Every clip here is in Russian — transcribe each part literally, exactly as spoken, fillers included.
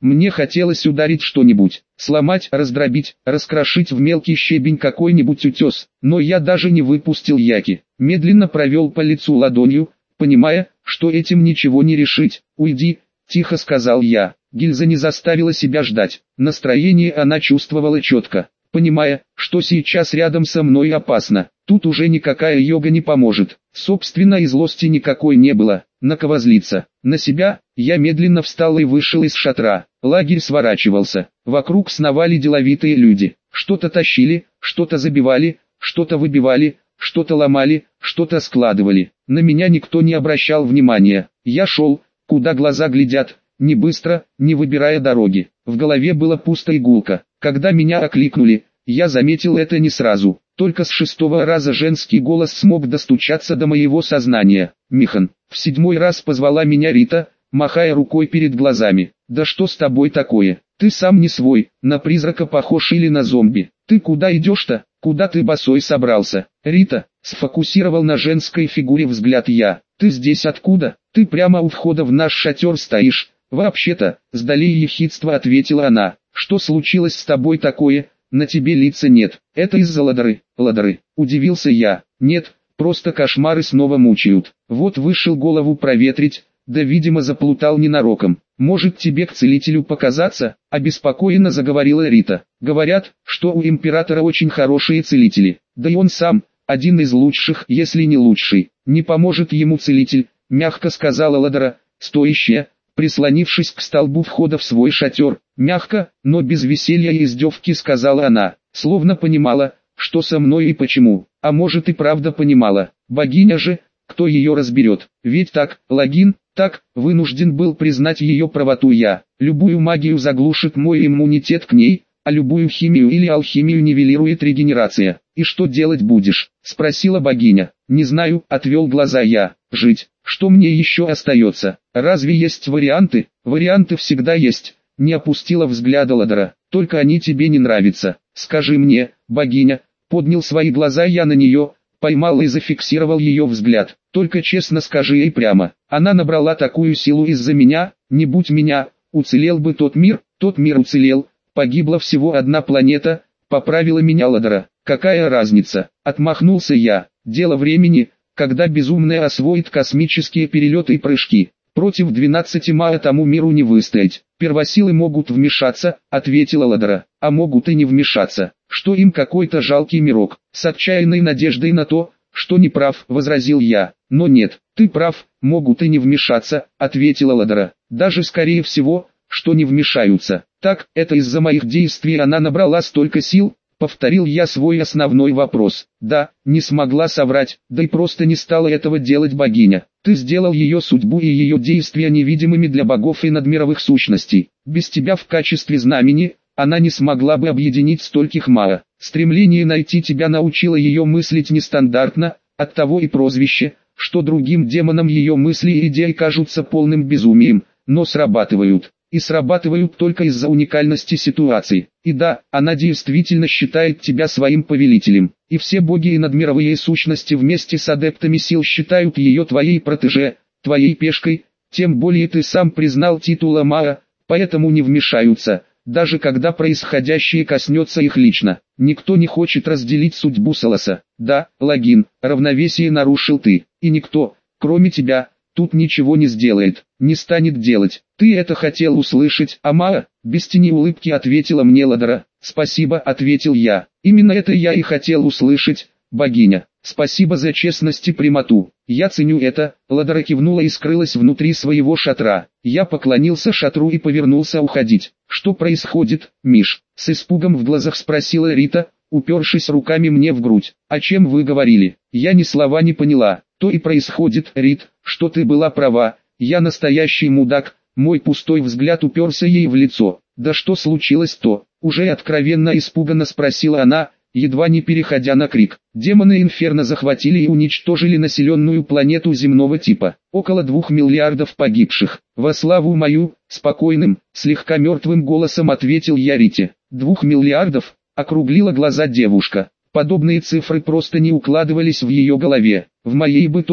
Мне хотелось ударить что-нибудь, сломать, раздробить, раскрошить в мелкий щебень какой-нибудь утес, но я даже не выпустил Яки. Медленно провел по лицу ладонью, понимая, что этим ничего не решить. «Уйди», — тихо сказал я. Гильза не заставила себя ждать. Настроение она чувствовала четко, понимая, что сейчас рядом со мной опасно. Тут уже никакая йога не поможет. Собственно, и злости никакой не было. На кого злиться? На себя? Я медленно встал и вышел из шатра. Лагерь сворачивался. Вокруг сновали деловитые люди. Что-то тащили, что-то забивали, что-то выбивали, что-то ломали, что-то складывали. На меня никто не обращал внимания. Я шел, куда глаза глядят, не быстро, не выбирая дороги. В голове было пусто и гулко. Когда меня окликнули, я заметил это не сразу. Только с шестого раза женский голос смог достучаться до моего сознания. «Михан». В седьмой раз позвала меня Рита, махая рукой перед глазами. «Да что с тобой такое? Ты сам не свой, на призрака похож или на зомби. Ты куда идешь-то? Куда ты босой собрался?» «Рита», сфокусировал на женской фигуре взгляд я. «Ты здесь откуда? Ты прямо у входа в наш шатер стоишь». «Вообще-то», с долей ехидства ответила она. «Что случилось с тобой такое? На тебе лица нет. Это из-за ладары». «Ладары», удивился я. «Нет, просто кошмары снова мучают. Вот вышел голову проветрить, да видимо заплутал ненароком. Может тебе к целителю показаться?» Обеспокоенно заговорила Рита. «Говорят, что у императора очень хорошие целители. Да и он сам, один из лучших, если не лучший. Не поможет ему целитель», мягко сказала Ладара, стоящая, прислонившись к столбу входа в свой шатер. Мягко, но без веселья и издевки сказала она, словно понимала, что со мной и почему. А может и правда понимала. Богиня же, кто ее разберет? Ведь так, Логин, так, вынужден был признать ее правоту я. Любую магию заглушит мой иммунитет к ней, а любую химию или алхимию нивелирует регенерация. «И что делать будешь?» — спросила богиня. «Не знаю», — отвел глаза я. «Жить. Что мне еще остается? Разве есть варианты?» «Варианты всегда есть», — не опустила взгляда Ладара. «Только они тебе не нравятся. Скажи мне, богиня». Поднял свои глаза я на нее, поймал и зафиксировал ее взгляд. «Только честно скажи ей прямо. Она набрала такую силу из-за меня, не будь меня, уцелел бы тот мир, тот мир уцелел, погибла всего одна планета», — поправила меня Ладара. «Какая разница?» — отмахнулся я. «Дело времени, когда безумная освоит космические перелеты и прыжки. Против двенадцати мая тому миру не выстоять. Первосилы могут вмешаться», — ответила Ладара. «А могут и не вмешаться. Что им какой-то жалкий мирок?» С отчаянной надеждой на то, что не прав, возразил я. «Но нет, ты прав, могут и не вмешаться», — ответила Ладара. «Даже скорее всего, что не вмешаются. Так, это из-за моих действий она набрала столько сил?» Повторил я свой основной вопрос. «Да, не смогла соврать, да и просто не стала этого делать богиня. Ты сделал ее судьбу и ее действия невидимыми для богов и надмировых сущностей. Без тебя в качестве знамени, она не смогла бы объединить стольких маа. Стремление найти тебя научило ее мыслить нестандартно, оттого и прозвище, что другим демонам ее мысли и идеи кажутся полным безумием, но срабатывают. И срабатывают только из-за уникальности ситуации. И да, она действительно считает тебя своим повелителем. И все боги и надмировые сущности вместе с адептами сил считают ее твоей протеже, твоей пешкой, тем более ты сам признал титул Маа, поэтому не вмешаются, даже когда происходящее коснется их лично. Никто не хочет разделить судьбу Солоса. Да, Логин, равновесие нарушил ты, и никто, кроме тебя, тут ничего не сделает, не станет делать. Ты это хотел услышать, Амаа? Без тени улыбки ответила мне Ладара. «Спасибо», — ответил я. «Именно это я и хотел услышать, богиня. Спасибо за честность и прямоту. Я ценю это». Ладара кивнула и скрылась внутри своего шатра. Я поклонился шатру и повернулся уходить. «Что происходит, Миш?» — с испугом в глазах спросила Рита, упершись руками мне в грудь. «О чем вы говорили?» Я ни слова не поняла. «То и происходит, Рит, что ты была права, я настоящий мудак». Мой пустой взгляд уперся ей в лицо. «Да что случилось-то?» — уже откровенно испуганно спросила она, едва не переходя на крик. «Демоны Инферно захватили и уничтожили населенную планету земного типа. Около двух миллиардов погибших. Во славу мою», — спокойным, слегка мертвым голосом ответил я Рите. «Двух миллиардов?» — округлила глаза девушка. Подобные цифры просто не укладывались в ее голове. В моей бы тоже,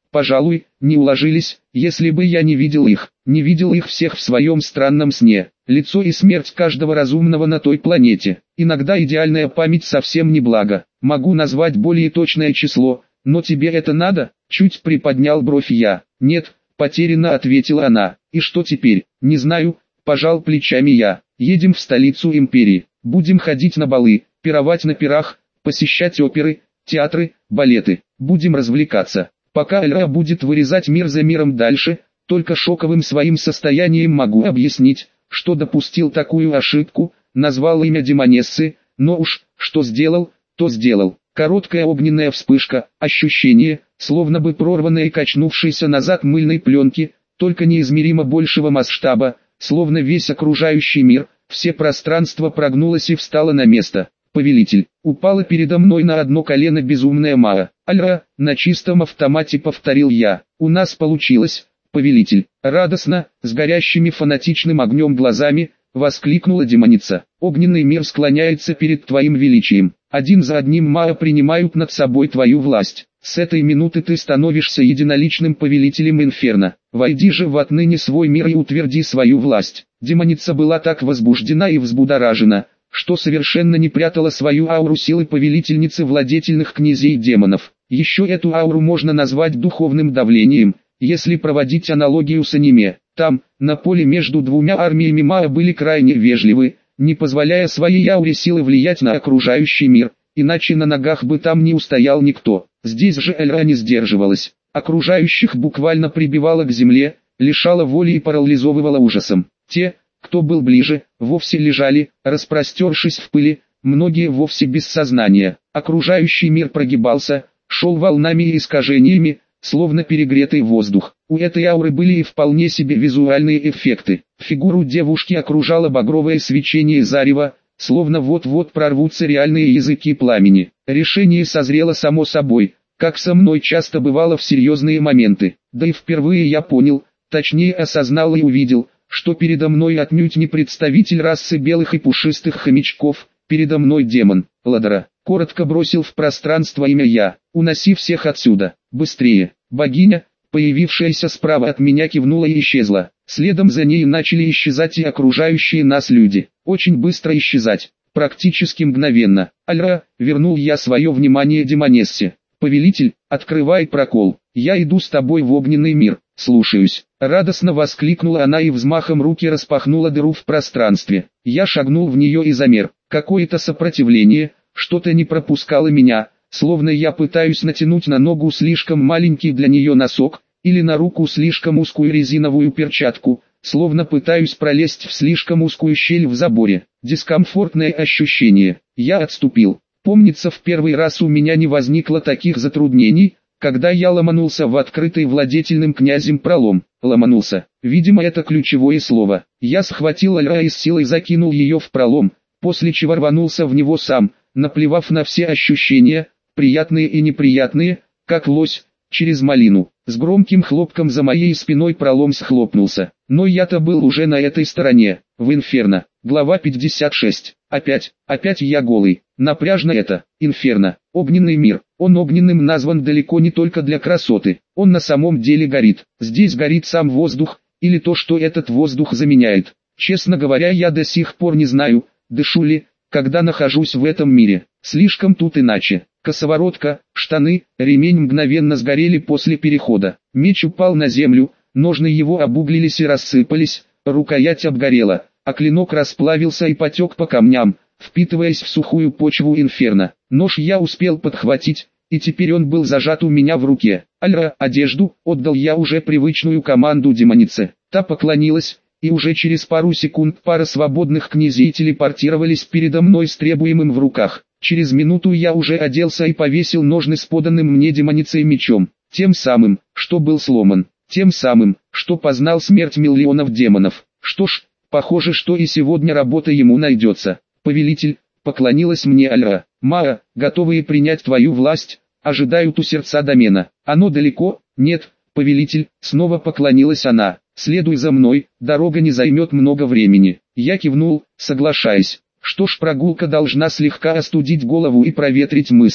пожалуй, не уложились, если бы я не видел их, не видел их всех в своем странном сне. Лицо и смерть каждого разумного на той планете. Иногда идеальная память совсем не благо. Могу назвать более точное число, но тебе это надо? Чуть приподнял бровь я. Нет, потерянно ответила она. И что теперь? Не знаю, пожал плечами я. Едем в столицу империи. Будем ходить на балы, пировать на пирах, посещать оперы, театры, балеты. Будем развлекаться. Пока Эльра будет вырезать мир за миром дальше, только шоковым своим состоянием могу объяснить, что допустил такую ошибку, назвал имя демонессы, но уж, что сделал, то сделал. Короткая огненная вспышка, ощущение, словно бы прорванное и качнувшейся назад мыльной пленки, только неизмеримо большего масштаба, словно весь окружающий мир, все пространство прогнулось и встало на место. Повелитель, упала передо мной на одно колено безумная Маа. Альра, на чистом автомате повторил я. У нас получилось, повелитель. Радостно, с горящими фанатичным огнем глазами, воскликнула демоница. Огненный мир склоняется перед твоим величием. Один за одним Маа принимают над собой твою власть. С этой минуты ты становишься единоличным повелителем Инферно. Войди же в отныне свой мир и утверди свою власть. Демоница была так возбуждена и взбудоражена, что совершенно не прятала свою ауру силы повелительницы владетельных князей демонов. Еще эту ауру можно назвать духовным давлением, если проводить аналогию с аниме. Там, на поле между двумя армиями Маа были крайне вежливы, не позволяя своей ауре силы влиять на окружающий мир, иначе на ногах бы там не устоял никто. Здесь же Эльра не сдерживалась, окружающих буквально прибивала к земле, лишала воли и парализовывала ужасом. Те, кто был ближе, вовсе лежали, распростершись в пыли, многие вовсе без сознания. Окружающий мир прогибался, шел волнами и искажениями, словно перегретый воздух. У этой ауры были и вполне себе визуальные эффекты. Фигуру девушки окружало багровое свечение зарева, словно вот-вот прорвутся реальные языки пламени. Решение созрело само собой, как со мной часто бывало в серьезные моменты. Да и впервые я понял, точнее осознал и увидел, что передо мной отнюдь не представитель расы белых и пушистых хомячков, передо мной демон. Ладора, коротко бросил в пространство имя я. Уноси всех отсюда, быстрее. Богиня, появившаяся справа от меня, кивнула и исчезла. Следом за ней начали исчезать и окружающие нас люди. Очень быстро исчезать, практически мгновенно. Альра, вернул я свое внимание демонессе. Повелитель, открывай прокол. Я иду с тобой в огненный мир. Слушаюсь. Радостно воскликнула она и взмахом руки распахнула дыру в пространстве. Я шагнул в нее и замер. Какое-то сопротивление, что-то не пропускало меня, словно я пытаюсь натянуть на ногу слишком маленький для нее носок, или на руку слишком узкую резиновую перчатку, словно пытаюсь пролезть в слишком узкую щель в заборе. Дискомфортное ощущение. Я отступил. Помнится, в первый раз у меня не возникло таких затруднений, когда я ломанулся в открытый владетельным князем пролом. Ломанулся. Видимо, это ключевое слово. Я схватил Альра и с силой закинул ее в пролом, после чего рванулся в него сам, наплевав на все ощущения, приятные и неприятные, как лось, через малину. С громким хлопком за моей спиной пролом схлопнулся. Но я-то был уже на этой стороне, в Инферно. Глава пятьдесят шесть. Опять, опять я голый. Напряжно это. Инферно. Огненный мир. Он огненным назван далеко не только для красоты. Он на самом деле горит. Здесь горит сам воздух, или то, что этот воздух заменяет. Честно говоря, я до сих пор не знаю, дышу ли, когда нахожусь в этом мире. Слишком тут иначе. Косоворотка, штаны, ремень мгновенно сгорели после перехода. Меч упал на землю, ножны его обуглились и рассыпались, рукоять обгорела, а клинок расплавился и потек по камням, впитываясь в сухую почву Инферно. Нож я успел подхватить, и теперь он был зажат у меня в руке. Альра, одежду, отдал я уже привычную команду демонице. Та поклонилась, и уже через пару секунд пара свободных князей телепортировались передо мной с требуемым в руках. Через минуту я уже оделся и повесил ножны с поданным мне демоницей мечом, тем самым, что был сломан, тем самым, что познал смерть миллионов демонов. Что ж, похоже, что и сегодня работа ему найдется. Повелитель, поклонилась мне Альра. Маа, готовые принять твою власть, ожидают у сердца домена. Оно далеко? Нет, повелитель, снова поклонилась она. Следуй за мной, дорога не займет много времени. Я кивнул, соглашаясь. Что ж, прогулка должна слегка остудить голову и проветрить мысли.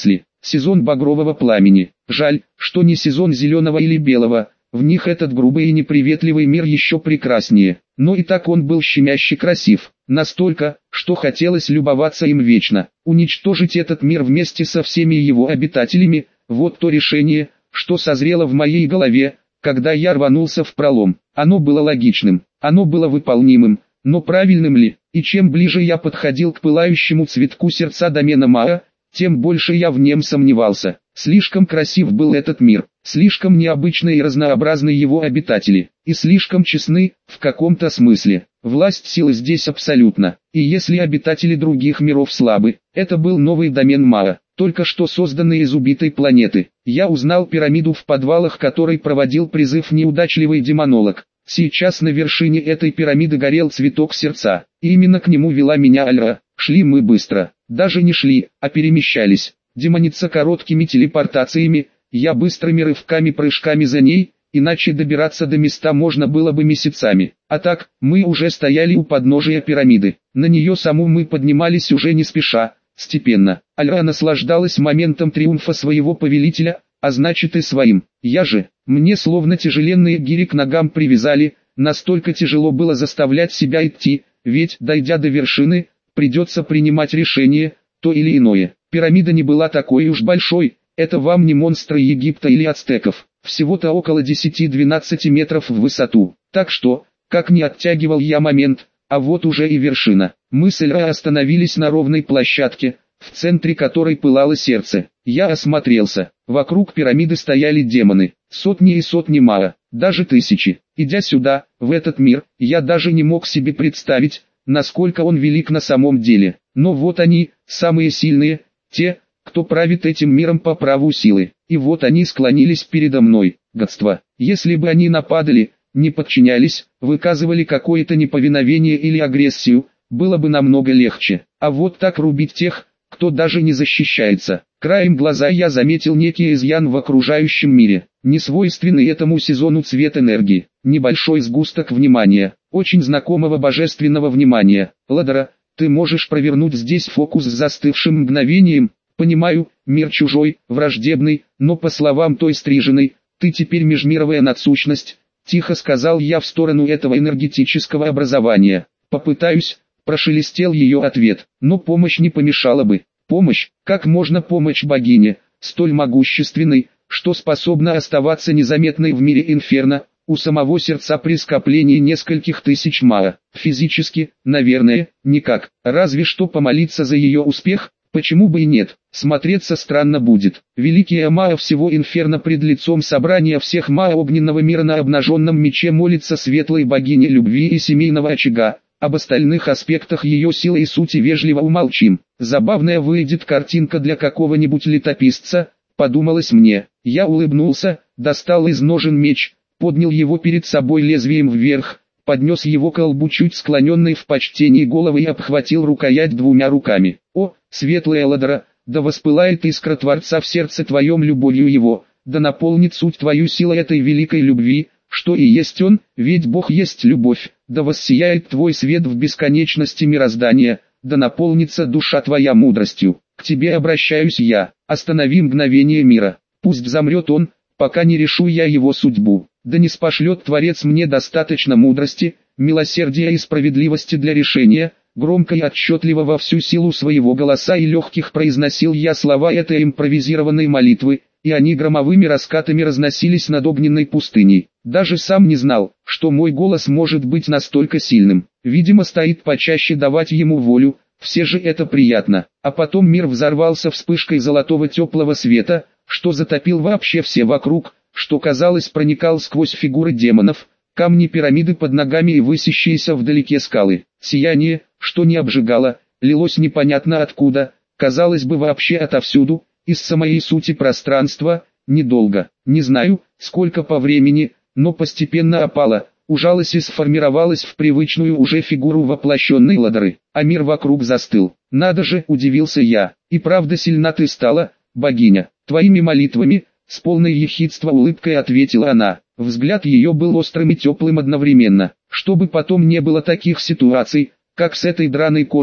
сезон багрового пламени. Жаль, что не сезон зеленого или белого, в них этот грубый и неприветливый мир еще прекраснее. Но и так он был щемяще красив, настолько, что хотелось любоваться им вечно. Уничтожить этот мир вместе со всеми его обитателями, вот то решение, что созрело в моей голове, когда я рванулся в пролом. Оно было логичным, оно было выполнимым, но правильным ли? И чем ближе я подходил к пылающему цветку сердца домена Маа, тем больше я в нем сомневался. Слишком красив был этот мир, слишком необычны и разнообразны его обитатели, и слишком честны, в каком-то смысле. Власть силы здесь абсолютна, и если обитатели других миров слабы, это был новый домен Маа, только что созданный из убитой планеты. Я узнал пирамиду в подвалах, которой проводил призыв неудачливый демонолог. Сейчас на вершине этой пирамиды горел цветок сердца, и именно к нему вела меня Альра. Шли мы быстро, даже не шли, а перемещались. Демоница короткими телепортациями, я быстрыми рывками-прыжками за ней, иначе добираться до места можно было бы месяцами. А так, мы уже стояли у подножия пирамиды, на нее саму мы поднимались уже не спеша, степенно. Альра наслаждалась моментом триумфа своего повелителя, а значит и своим. Я же, мне словно тяжеленные гири к ногам привязали, настолько тяжело было заставлять себя идти, ведь, дойдя до вершины, придется принимать решение, то или иное. Пирамида не была такой уж большой, это вам не монстры Египта или ацтеков, всего-то около десяти-двенадцати метров в высоту. Так что, как не оттягивал я момент, а вот уже и вершина. Мы с Эльра остановились на ровной площадке, в центре которой пылало сердце. Я осмотрелся, вокруг пирамиды стояли демоны, сотни и сотни Маа, даже тысячи. Идя сюда, в этот мир, я даже не мог себе представить, насколько он велик на самом деле. Но вот они, самые сильные, те, кто правит этим миром по праву силы. И вот они склонились передо мной. Гадство. Если бы они нападали, не подчинялись, выказывали какое-то неповиновение или агрессию, было бы намного легче. А вот так рубить тех, кто даже не защищается. Краем глаза я заметил некий изъян в окружающем мире, несвойственный этому сезону цвет энергии, небольшой сгусток внимания, очень знакомого божественного внимания. Ладора, ты можешь провернуть здесь фокус с застывшим мгновением? Понимаю, мир чужой, враждебный, но по словам той стриженой, ты теперь межмировая надсущность, тихо сказал я в сторону этого энергетического образования. Попытаюсь, прошелестел ее ответ, но помощь не помешала бы. Помощь, как можно помочь богине, столь могущественной, что способна оставаться незаметной в мире инферно, у самого сердца при скоплении нескольких тысяч Маа. Физически, наверное, никак, разве что помолиться за ее успех, почему бы и нет, смотреться странно будет. Великие Маа всего инферно пред лицом собрания всех Маа огненного мира на обнаженном мече молится светлой богине любви и семейного очага. Об остальных аспектах ее силы и сути вежливо умолчим. Забавная выйдет картинка для какого-нибудь летописца, подумалось мне. Я улыбнулся, достал из ножен меч, поднял его перед собой лезвием вверх, поднес его к колбу чуть склоненной в почтении головы и обхватил рукоять двумя руками. О, светлая Ладора, да воспылает искра Творца в сердце твоем любовью его, да наполнит суть твою силой этой великой любви, что и есть он, ведь Бог есть любовь, да воссияет твой свет в бесконечности мироздания, да наполнится душа твоя мудростью. К тебе обращаюсь я, останови мгновение мира, пусть замрет он, пока не решу я его судьбу, да не спошлет Творец мне достаточно мудрости, милосердия и справедливости для решения. Громко и отчетливо во всю силу своего голоса и легких произносил я слова этой импровизированной молитвы, и они громовыми раскатами разносились над огненной пустыней. Даже сам не знал, что мой голос может быть настолько сильным. Видимо, стоит почаще давать ему волю, все же это приятно. А потом мир взорвался вспышкой золотого теплого света, что затопил вообще все вокруг, что казалось проникал сквозь фигуры демонов, камни пирамиды под ногами и высящиеся вдалеке скалы. Сияние, что не обжигало, лилось непонятно откуда, казалось бы вообще отовсюду, из самой сути пространства, недолго, не знаю, сколько по времени, но постепенно опало, ужалось и сформировалось в привычную уже фигуру воплощенной Ладоры, а мир вокруг застыл. Надо же, удивился я, и правда сильна ты стала, богиня, твоими молитвами, с полной ехидства улыбкой ответила она. Взгляд ее был острым и теплым одновременно, чтобы потом не было таких ситуаций, как с этой драной кошкой,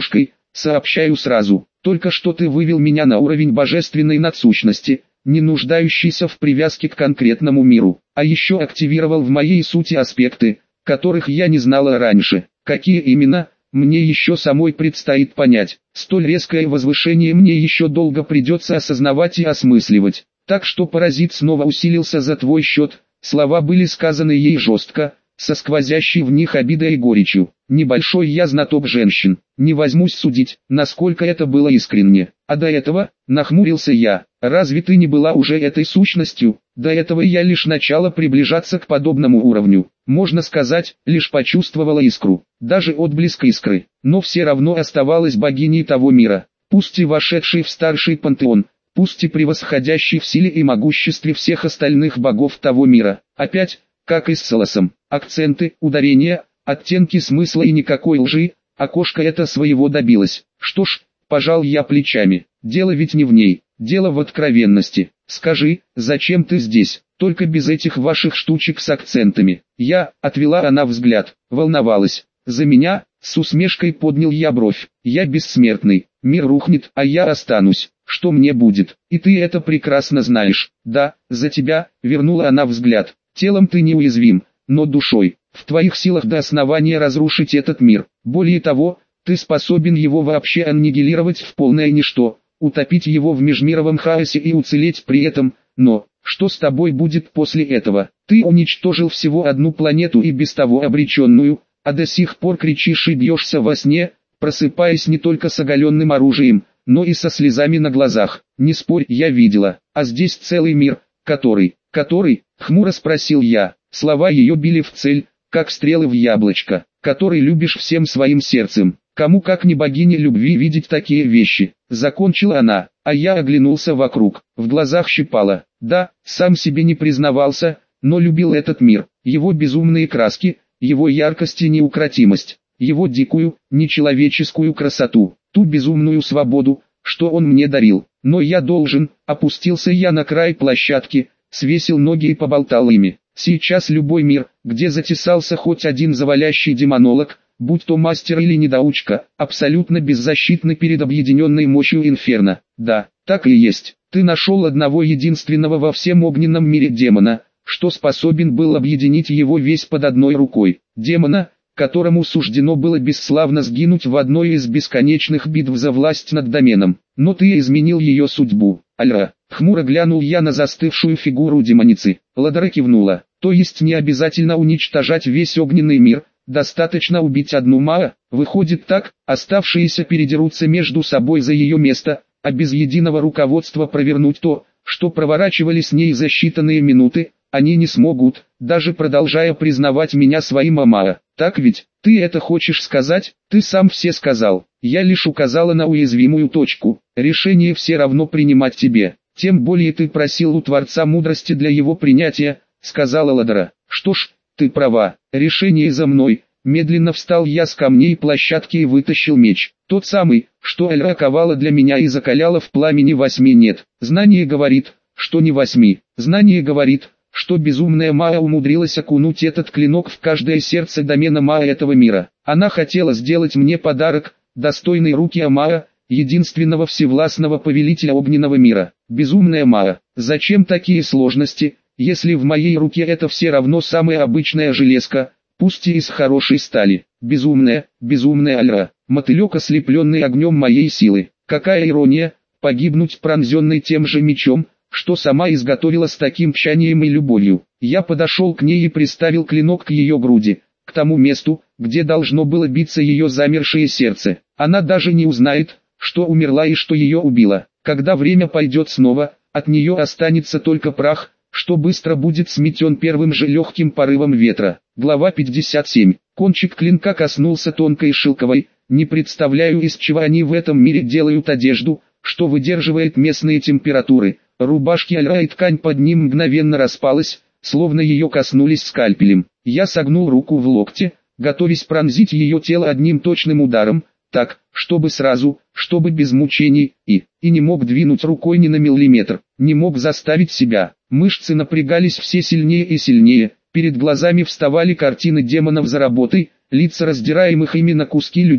сообщаю сразу, только что ты вывел меня на уровень божественной надсущности, не нуждающийся в привязке к конкретному миру, а еще активировал в моей сути аспекты, которых я не знала раньше. Какие именно, мне еще самой предстоит понять. Столь резкое возвышение мне еще долго придется осознавать и осмысливать. Так что паразит снова усилился за твой счет. Слова были сказаны ей жестко, со сквозящей в них обидой и горечью. Небольшой я знаток женщин, не возьмусь судить, насколько это было искренне. А до этого, нахмурился я, разве ты не была уже этой сущностью? До этого я лишь начала приближаться к подобному уровню. Можно сказать, лишь почувствовала искру, даже отблеск искры, но все равно оставалась богиней того мира, пусть и вошедшей в старший пантеон, пусть и превосходящей в силе и могуществе всех остальных богов того мира. Опять, как и с Солосом, акценты, ударения, оттенки смысла и никакой лжи, а кошка это своего добилась. Что ж, пожал я плечами, дело ведь не в ней, дело в откровенности. Скажи, зачем ты здесь, только без этих ваших штучек с акцентами. Я, отвела она взгляд, волновалась. За меня, с усмешкой поднял я бровь. Я бессмертный, мир рухнет, а я останусь. Что мне будет? И ты это прекрасно знаешь. Да, за тебя, вернула она взгляд. Телом ты неуязвим, но душой. В твоих силах до основания разрушить этот мир. Более того, ты способен его вообще аннигилировать в полное ничто, утопить его в межмировом хаосе и уцелеть при этом, но, что с тобой будет после этого? Ты уничтожил всего одну планету и без того обреченную, а до сих пор кричишь и бьешься во сне, просыпаясь не только с оголенным оружием, но и со слезами на глазах. Не спорь, я видела, а здесь целый мир, который, который, хмуро спросил я, слова ее били в цель, как стрелы в яблочко, который любишь всем своим сердцем. Кому как не богине любви видеть такие вещи, закончила она, а я оглянулся вокруг, в глазах щипало. Да, сам себе не признавался, но любил этот мир, его безумные краски, его яркость и неукротимость, его дикую, нечеловеческую красоту, ту безумную свободу, что он мне дарил. Но я должен, опустился я на край площадки, свесил ноги и поболтал ими. Сейчас любой мир, где затесался хоть один завалящий демонолог, будь то мастер или недоучка, абсолютно беззащитны перед объединенной мощью инферно. Да, так и есть. Ты нашел одного единственного во всем огненном мире демона, что способен был объединить его весь под одной рукой. Демона, которому суждено было бесславно сгинуть в одной из бесконечных битв за власть над доменом. Но ты изменил ее судьбу. Альра, хмуро глянул я на застывшую фигуру демоницы. Ладара кивнула. То есть не обязательно уничтожать весь огненный мир, достаточно убить одну Маа, выходит так, оставшиеся передерутся между собой за ее место, а без единого руководства провернуть то, что проворачивали с ней за считанные минуты, они не смогут, даже продолжая признавать меня своим Маа. Так ведь, ты это хочешь сказать? Ты сам все сказал, я лишь указала на уязвимую точку, решение все равно принимать тебе, тем более ты просил у Творца мудрости для его принятия, сказала Ладара. Что ж, ты права, решение за мной. Медленно встал я с камней площадки и вытащил меч. Тот самый, что Эльра ковала для меня и закаляла в пламени восьми нет. Знание говорит, что не восьми. Знание говорит, что безумная Маа умудрилась окунуть этот клинок в каждое сердце домена Маа этого мира. Она хотела сделать мне подарок, достойный руки Амаа, единственного всевластного повелителя огненного мира. Безумная Маа, зачем такие сложности, если в моей руке это все равно самая обычная железка, пусть и из хорошей стали. Безумная, безумная Альра, мотылек, ослепленный огнем моей силы. Какая ирония, погибнуть пронзенный тем же мечом, что сама изготовила с таким тщанием и любовью. Я подошел к ней и приставил клинок к ее груди, к тому месту, где должно было биться ее замершее сердце. Она даже не узнает, что умерла и что ее убило. Когда время пойдет снова, от нее останется только прах, что быстро будет сметен первым же легким порывом ветра. Глава пятьдесят семь. Кончик клинка коснулся тонкой шелковой. Не представляю, из чего они в этом мире делают одежду, что выдерживает местные температуры. Рубашки Альра и ткань под ним мгновенно распалась, словно ее коснулись скальпелем. Я согнул руку в локте, готовясь пронзить ее тело одним точным ударом, так, чтобы сразу, чтобы без мучений, и, и не мог двинуть рукой ни на миллиметр, не мог заставить себя. Мышцы напрягались все сильнее и сильнее, перед глазами вставали картины демонов за работой, лица раздираемых ими на куски людей,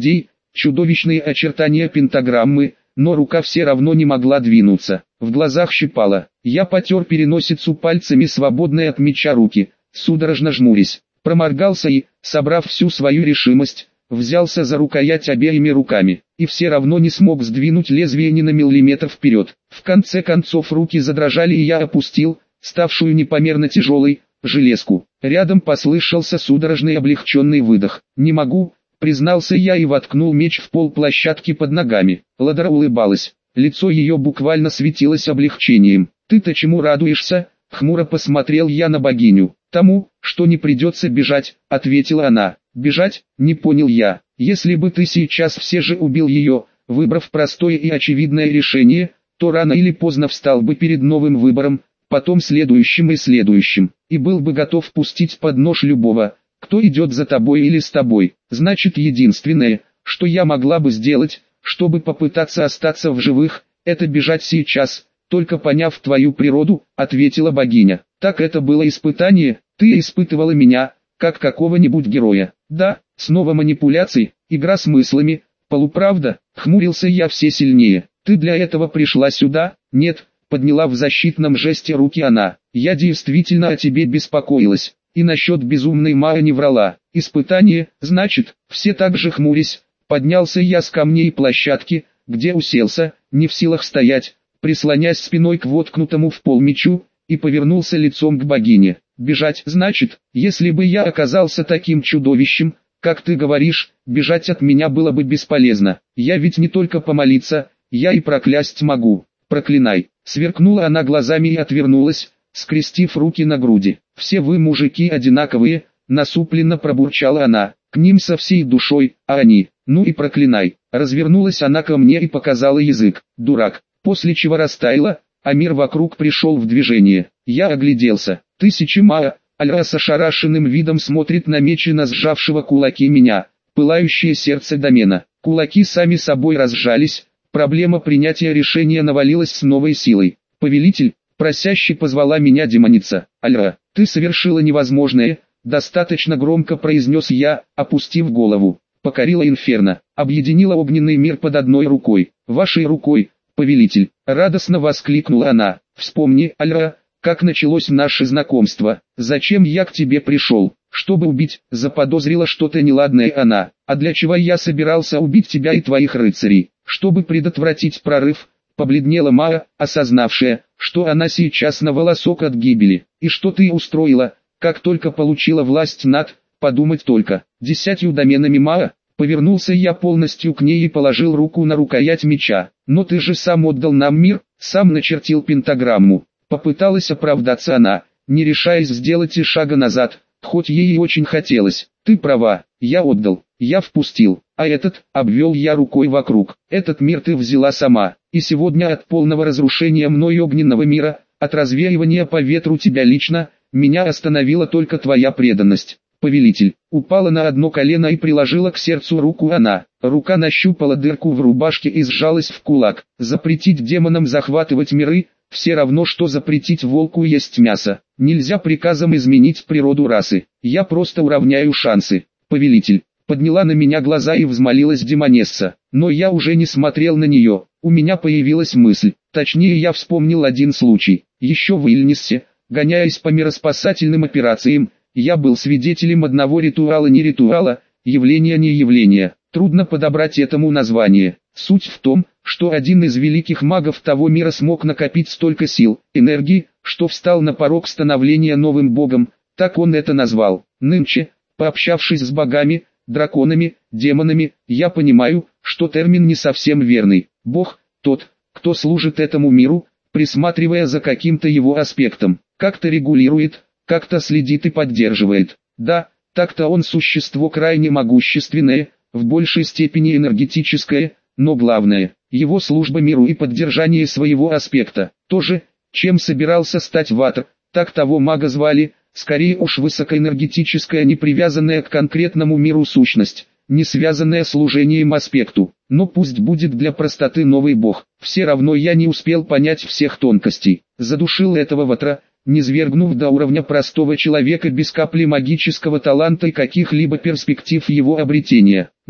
чудовищные очертания пентаграммы, но рука все равно не могла двинуться. В глазах щипало. Я потер переносицу пальцами свободной от меча руки, судорожно жмурясь. Проморгался и, собрав всю свою решимость, взялся за рукоять обеими руками, и все равно не смог сдвинуть лезвие ни на миллиметр вперед. В конце концов руки задрожали, и я опустил, ставшую непомерно тяжелой, железку. Рядом послышался судорожный облегченный выдох. «Не могу», — признался я и воткнул меч в пол площадки под ногами. Ладара улыбалась. Лицо ее буквально светилось облегчением. «Ты-то чему радуешься?» — хмуро посмотрел я на богиню. «Тому, что не придется бежать», — ответила она. «Бежать?» — не понял я. «Если бы ты сейчас все же убил ее, выбрав простое и очевидное решение, то рано или поздно встал бы перед новым выбором, потом следующим и следующим, и был бы готов пустить под нож любого, кто идет за тобой или с тобой. Значит, единственное, что я могла бы сделать, чтобы попытаться остаться в живых, это бежать сейчас, только поняв твою природу», — ответила богиня. «Так это было испытание, ты испытывала меня, как какого-нибудь героя». «Да, снова манипуляции, игра смыслами, полуправда», — хмурился я все сильнее. «Ты для этого пришла сюда?» «Нет», — подняла в защитном жесте руки она. «Я действительно о тебе беспокоилась, и насчет безумной Маа не врала. Испытание, значит?» Все так же хмурясь, поднялся я с камней площадки, где уселся, не в силах стоять, прислонясь спиной к воткнутому в пол мечу, и повернулся лицом к богине. «Бежать, значит, если бы я оказался таким чудовищем, как ты говоришь, бежать от меня было бы бесполезно. Я ведь не только помолиться, я и проклясть могу. Проклинай». Сверкнула она глазами и отвернулась, скрестив руки на груди. «Все вы, мужики, одинаковые», — насупленно пробурчала она. «К ним со всей душой, а они, ну и проклинай». Развернулась она ко мне и показала язык. «Дурак». После чего растаяла, а мир вокруг пришел в движение. Я огляделся. Тысячи Маа, Альра с ошарашенным видом смотрит на меч и на сжавшего кулаки меня, пылающее сердце домена. Кулаки сами собой разжались, проблема принятия решения навалилась с новой силой. «Повелитель», — просяще позвала меня демоница. «Альра, ты совершила невозможное», — достаточно громко произнес я, опустив голову. «Покорила инферно, объединила огненный мир под одной рукой, вашей рукой, повелитель», — радостно воскликнула она. «Вспомни, Альра, как началось наше знакомство. Зачем я к тебе пришел? Чтобы убить», — заподозрила что-то неладное она. «А для чего я собирался убить тебя и твоих рыцарей? Чтобы предотвратить прорыв», — побледнела Маа, осознавшая, что она сейчас на волосок от гибели. «И что ты устроила, как только получила власть над, подумать только, десятью доменами Маа?» Повернулся я полностью к ней и положил руку на рукоять меча. «Но ты же сам отдал нам мир, сам начертил пентаграмму». Попыталась оправдаться она, не решаясь сделать и шага назад, хоть ей и очень хотелось. «Ты права, я отдал, я впустил, а этот», — обвел я рукой вокруг, «этот мир ты взяла сама, и сегодня от полного разрушения мной огненного мира, от развеивания по ветру тебя лично, меня остановила только твоя преданность». «Повелитель», — упала на одно колено и приложила к сердцу руку она. Рука нащупала дырку в рубашке и сжалась в кулак. «Запретить демонам захватывать миры, все равно что запретить волку есть мясо. Нельзя приказом изменить природу расы. Я просто уравняю шансы». «Повелитель», — подняла на меня глаза и взмолилась демонесса. Но я уже не смотрел на нее. У меня появилась мысль. Точнее, я вспомнил один случай. Еще в Ильниссе, гоняясь по мироспасательным операциям, я был свидетелем одного ритуала не ритуала, явления не явления. Трудно подобрать этому название. Суть в том, что один из великих магов того мира смог накопить столько сил, энергии, что встал на порог становления новым богом, так он это назвал. Нынче, пообщавшись с богами, драконами, демонами, я понимаю, что термин не совсем верный. Бог – тот, кто служит этому миру, присматривая за каким-то его аспектом, как-то регулирует, как-то следит и поддерживает. Да, так-то он существо крайне могущественное, в большей степени энергетическое, но главное, его служба миру и поддержание своего аспекта, тоже, чем собирался стать Ватр, так того мага звали, скорее уж высокоэнергетическая, не привязанная к конкретному миру сущность, не связанная служением аспекту. Но пусть будет для простоты новый бог, все равно я не успел понять всех тонкостей. Задушил этого Ватра, низвергнув до уровня простого человека без капли магического таланта и каких-либо перспектив его обретения.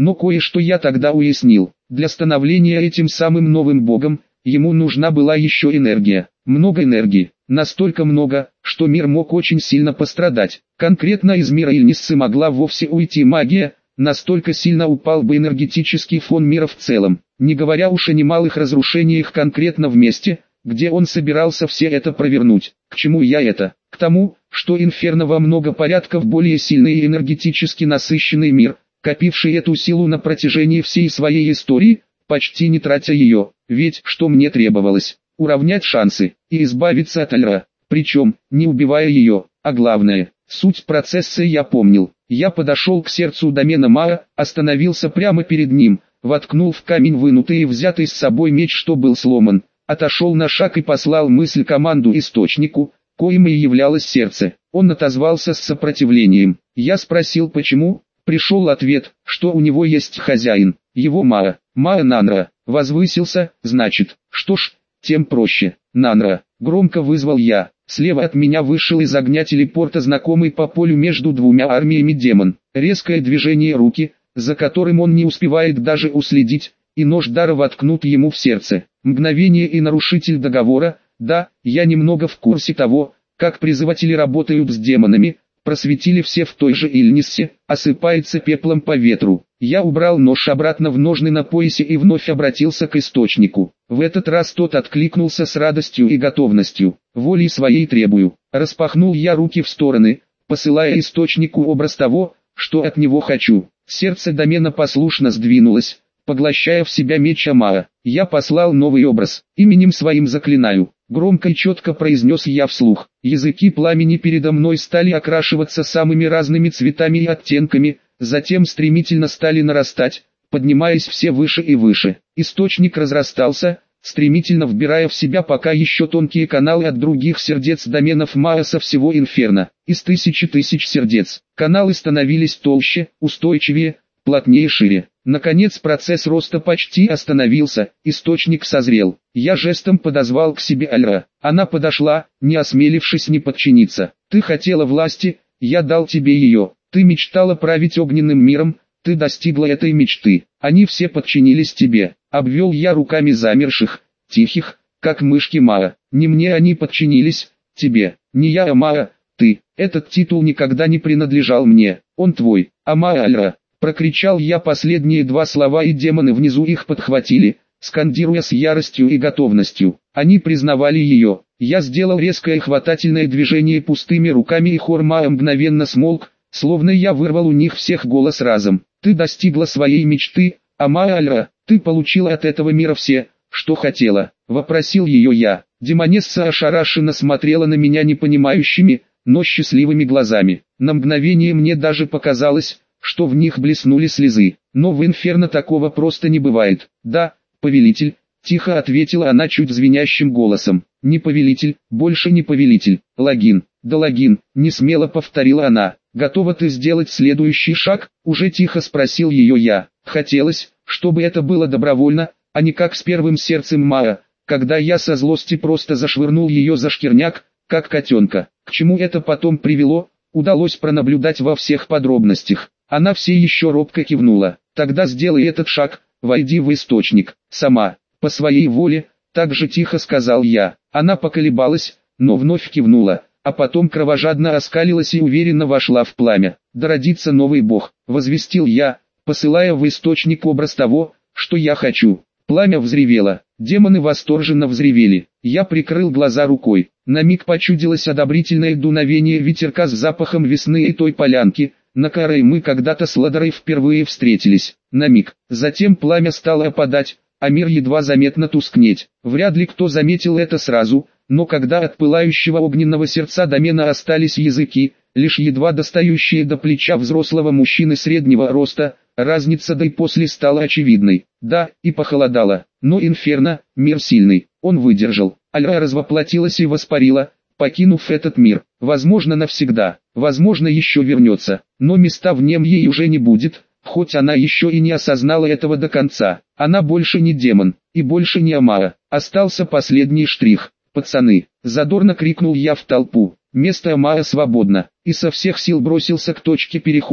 Но кое-что я тогда уяснил. Для становления этим самым новым богом, ему нужна была еще энергия. Много энергии. Настолько много, что мир мог очень сильно пострадать. Конкретно из мира Ильниссы могла вовсе уйти магия, настолько сильно упал бы энергетический фон мира в целом. Не говоря уж о немалых разрушениях конкретно в месте, где он собирался все это провернуть. К чему я это? К тому, что Инферно во много порядков более сильный и энергетически насыщенный мир, копивший эту силу на протяжении всей своей истории, почти не тратя ее. Ведь что мне требовалось? Уравнять шансы и избавиться от Альра, причем не убивая ее. А главное, суть процесса я помнил. Я подошел к сердцу домена Маа, остановился прямо перед ним, воткнул в камень вынутый и взятый с собой меч, что был сломан, отошел на шаг и послал мысль команду источнику, коим и являлось сердце. Он отозвался с сопротивлением. Я спросил почему, пришел ответ, что у него есть хозяин, его Маа. Маа Нанра возвысился, значит, что ж, тем проще. Нанра, громко вызвал я. Слева от меня вышел из огня телепорта знакомый по полю между двумя армиями демон. Резкое движение руки, за которым он не успевает даже уследить, и нож дара воткнут ему в сердце. Мгновение и нарушитель договора. Да, я немного в курсе того, как призыватели работают с демонами. Просветили все в той же Ильниссе, осыпается пеплом по ветру. Я убрал нож обратно в ножны на поясе и вновь обратился к источнику. В этот раз тот откликнулся с радостью и готовностью. Волей своей требую. Распахнул я руки в стороны, посылая источнику образ того, что от него хочу. Сердце домена послушно сдвинулось, поглощая в себя меч Маа. Я послал новый образ, именем своим заклинаю. Громко и четко произнес я вслух. Языки пламени передо мной стали окрашиваться самыми разными цветами и оттенками, затем стремительно стали нарастать, поднимаясь все выше и выше. Источник разрастался, стремительно вбирая в себя пока еще тонкие каналы от других сердец доменов Маа со всего Инферно. Из тысячи тысяч сердец. Каналы становились толще, устойчивее, плотнее, шире. Наконец процесс роста почти остановился, источник созрел. Я жестом подозвал к себе Альра. Она подошла, не осмелившись не подчиниться. Ты хотела власти, я дал тебе ее. Ты мечтала править огненным миром, ты достигла этой мечты. Они все подчинились тебе. Обвел я руками замерших, тихих, как мышки Маа. Не мне они подчинились, тебе. Не я, а Маа, ты. Этот титул никогда не принадлежал мне, он твой. А Маа Альра. Прокричал я последние два слова, и демоны внизу их подхватили, скандируя с яростью и готовностью. Они признавали ее. Я сделал резкое хватательное движение пустыми руками, и хор Маа мгновенно смолк, словно я вырвал у них всех голос разом. Ты достигла своей мечты, а Маа Альра, ты получила от этого мира все, что хотела. Вопросил ее я. Демонесса ошарашенно смотрела на меня непонимающими, но счастливыми глазами. На мгновение мне даже показалось, что в них блеснули слезы. Но в Инферно такого просто не бывает. Да, повелитель, тихо ответила она чуть звенящим голосом. Не повелитель, больше не повелитель. Логин, да Логин, не смело повторила она. Готова ты сделать следующий шаг? Уже тихо спросил ее я. Хотелось, чтобы это было добровольно, а не как с первым сердцем Маа, когда я со злости просто зашвырнул ее за шкирняк, как котенка. К чему это потом привело, удалось пронаблюдать во всех подробностях. Она все еще робко кивнула. Тогда сделай этот шаг, войди в источник, сама, по своей воле, так же тихо сказал я. Она поколебалась, но вновь кивнула, а потом кровожадно оскалилась и уверенно вошла в пламя. Да родится новый бог, возвестил я, посылая в источник образ того, что я хочу. Пламя взревело, демоны восторженно взревели. Я прикрыл глаза рукой. На миг почудилось одобрительное дуновение ветерка с запахом весны и той полянки, на которой мы когда-то с Ладорой впервые встретились. На миг. Затем пламя стало опадать, а мир едва заметно тускнеть. Вряд ли кто заметил это сразу, но когда от пылающего огненного сердца домена остались языки, лишь едва достающие до плеча взрослого мужчины среднего роста, разница да и после стала очевидной. Да, и похолодало, но Инферно, мир сильный, он выдержал. Альра развоплотилась и воспарила, покинув этот мир. Возможно навсегда, возможно еще вернется, но места в нем ей уже не будет, хоть она еще и не осознала этого до конца. Она больше не демон, и больше не Амара. Остался последний штрих. «Пацаны!» – задорно крикнул я в толпу. Место Амара свободно, и со всех сил бросился к точке перехода,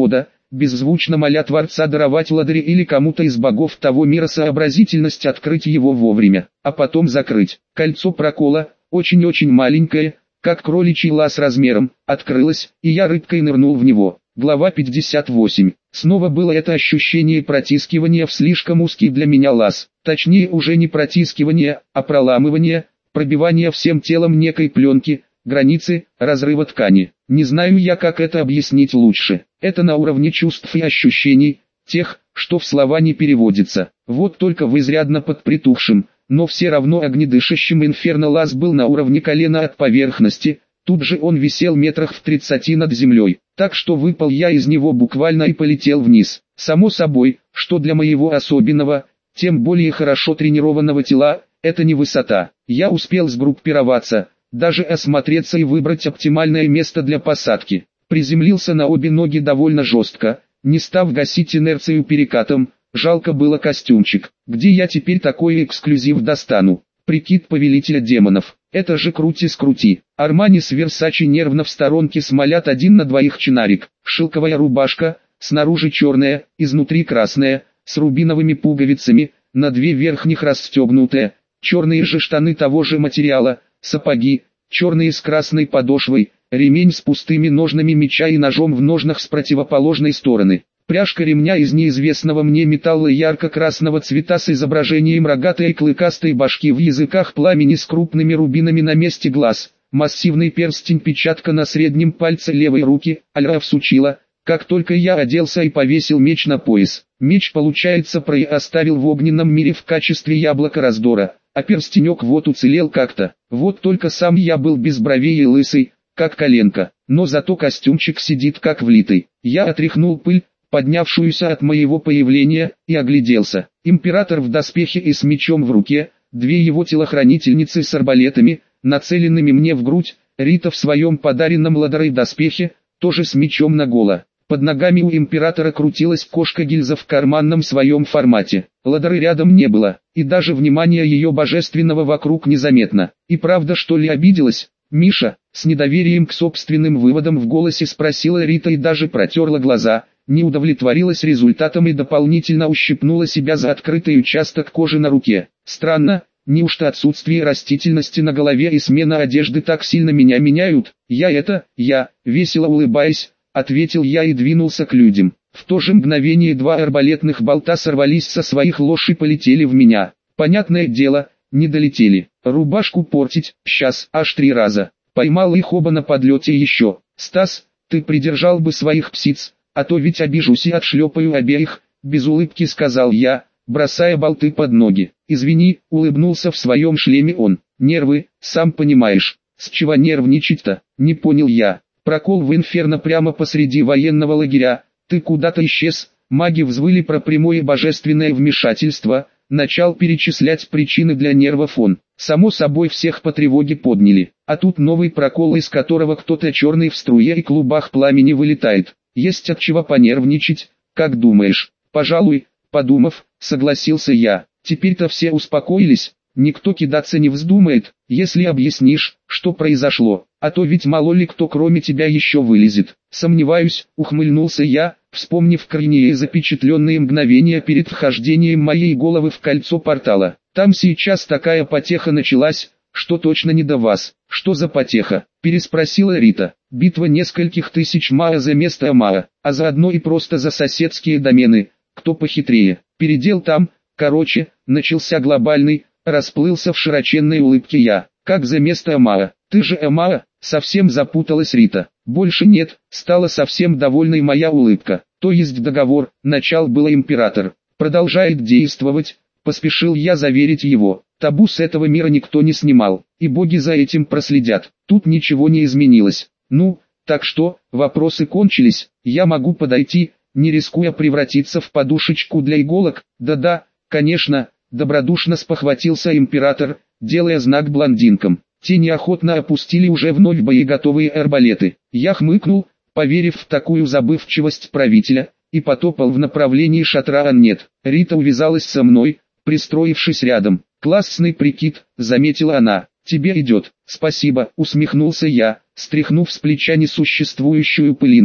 беззвучно моля Творца даровать Ладаре или кому-то из богов того мира сообразительность открыть его вовремя, а потом закрыть. Кольцо прокола, очень-очень маленькое, как кроличий лаз размером, открылось, и я рыбкой нырнул в него. Глава пятьдесят восемь. Снова было это ощущение протискивания в слишком узкий для меня лаз. Точнее уже не протискивание, а проламывание, пробивание всем телом некой пленки, границы, разрыва ткани. Не знаю я, как это объяснить лучше. Это на уровне чувств и ощущений, тех, что в слова не переводится. Вот только в изрядно подпритухшем, но все равно огнедышащем инферно лаз был на уровне колена от поверхности. Тут же он висел метрах в тридцати над землей, так что выпал я из него буквально и полетел вниз. Само собой, что для моего особенного, тем более хорошо тренированного тела, это не высота. Я успел сгруппироваться, даже осмотреться и выбрать оптимальное место для посадки. Приземлился на обе ноги довольно жестко, не став гасить инерцию перекатом. Жалко было костюмчик. Где я теперь такой эксклюзив достану? Прикид повелителя демонов. Это же крути-скрути. Армани с Версачи нервно в сторонке смолят один на двоих чинарик. Шелковая рубашка, снаружи черная, изнутри красная, с рубиновыми пуговицами, на две верхних расстегнутая. Черные же штаны того же материала, сапоги, черные с красной подошвой, ремень с пустыми ножнами меча и ножом в ножнах с противоположной стороны. Пряжка ремня из неизвестного мне металла ярко-красного цвета с изображением рогатой и клыкастой башки в языках пламени с крупными рубинами на месте глаз, массивный перстень-печатка на среднем пальце левой руки, Альра всучила, как только я оделся и повесил меч на пояс. Меч, получается, про и оставил в огненном мире в качестве яблока раздора, а перстенек вот уцелел как-то. Вот только сам я был без бровей и лысый, как коленка, но зато костюмчик сидит как влитый. Я отряхнул пыль, поднявшуюся от моего появления, и огляделся. Император в доспехе и с мечом в руке, две его телохранительницы с арбалетами, нацеленными мне в грудь, Рита в своем подаренном Ладарой доспехе, тоже с мечом наголо. Под ногами у императора крутилась кошка-гильза в карманном своем формате. Ладары рядом не было, и даже внимания ее божественного вокруг незаметно. И правда, что ли, обиделась? Миша, с недоверием к собственным выводам в голосе спросила Рита и даже протерла глаза, не удовлетворилась результатом и дополнительно ущипнула себя за открытый участок кожи на руке. Странно, неужто отсутствие растительности на голове и смена одежды так сильно меня меняют? Я это, я, весело улыбаясь, ответил я и двинулся к людям. В то же мгновение два арбалетных болта сорвались со своих лож и полетели в меня. Понятное дело, не долетели. Рубашку портить, щас, аж три раза. Поймал их оба на подлете еще. Стас, ты придержал бы своих псиц, а то ведь обижусь и отшлепаю обеих, без улыбки сказал я, бросая болты под ноги. Извини, улыбнулся в своем шлеме он. Нервы, сам понимаешь. С чего нервничать-то, не понял я. Прокол в инферно прямо посреди военного лагеря. Ты куда-то исчез. Маги взвыли про прямое божественное вмешательство. Начал перечислять причины для нервов он. Само собой всех по тревоге подняли. А тут новый прокол, из которого кто-то черный в струе и клубах пламени вылетает. Есть от чего понервничать, как думаешь? Пожалуй, подумав, согласился я. Теперь-то все успокоились, никто кидаться не вздумает, если объяснишь, что произошло. А то ведь мало ли кто кроме тебя еще вылезет. Сомневаюсь, ухмыльнулся я, вспомнив крайние запечатленные мгновения перед вхождением моей головы в кольцо портала. Там сейчас такая потеха началась, что точно не до вас. Что за потеха? Переспросила Рита. Битва нескольких тысяч маа за место маа, а заодно и просто за соседские домены. Кто похитрее? Передел там, короче, начался глобальный, расплылся в широченной улыбке я. Как за место маа? Ты же Эмаа? Совсем запуталась Рита. Больше нет, стала совсем довольной моя улыбка. То есть договор, начал было император. Продолжает действовать, поспешил я заверить его. Табу с этого мира никто не снимал, и боги за этим проследят. Тут ничего не изменилось. Ну, так что, вопросы кончились, я могу подойти, не рискуя превратиться в подушечку для иголок? Да-да, конечно, добродушно спохватился император, делая знак блондинкам. Те неохотно опустили уже вновь боеготовые арбалеты. Я хмыкнул, поверив в такую забывчивость правителя, и потопал в направлении шатра Аннет. Рита увязалась со мной, пристроившись рядом. «Классный прикид», — заметила она. «Тебе идет». «Спасибо», — усмехнулся я, стряхнув с плеча несуществующую пылинку.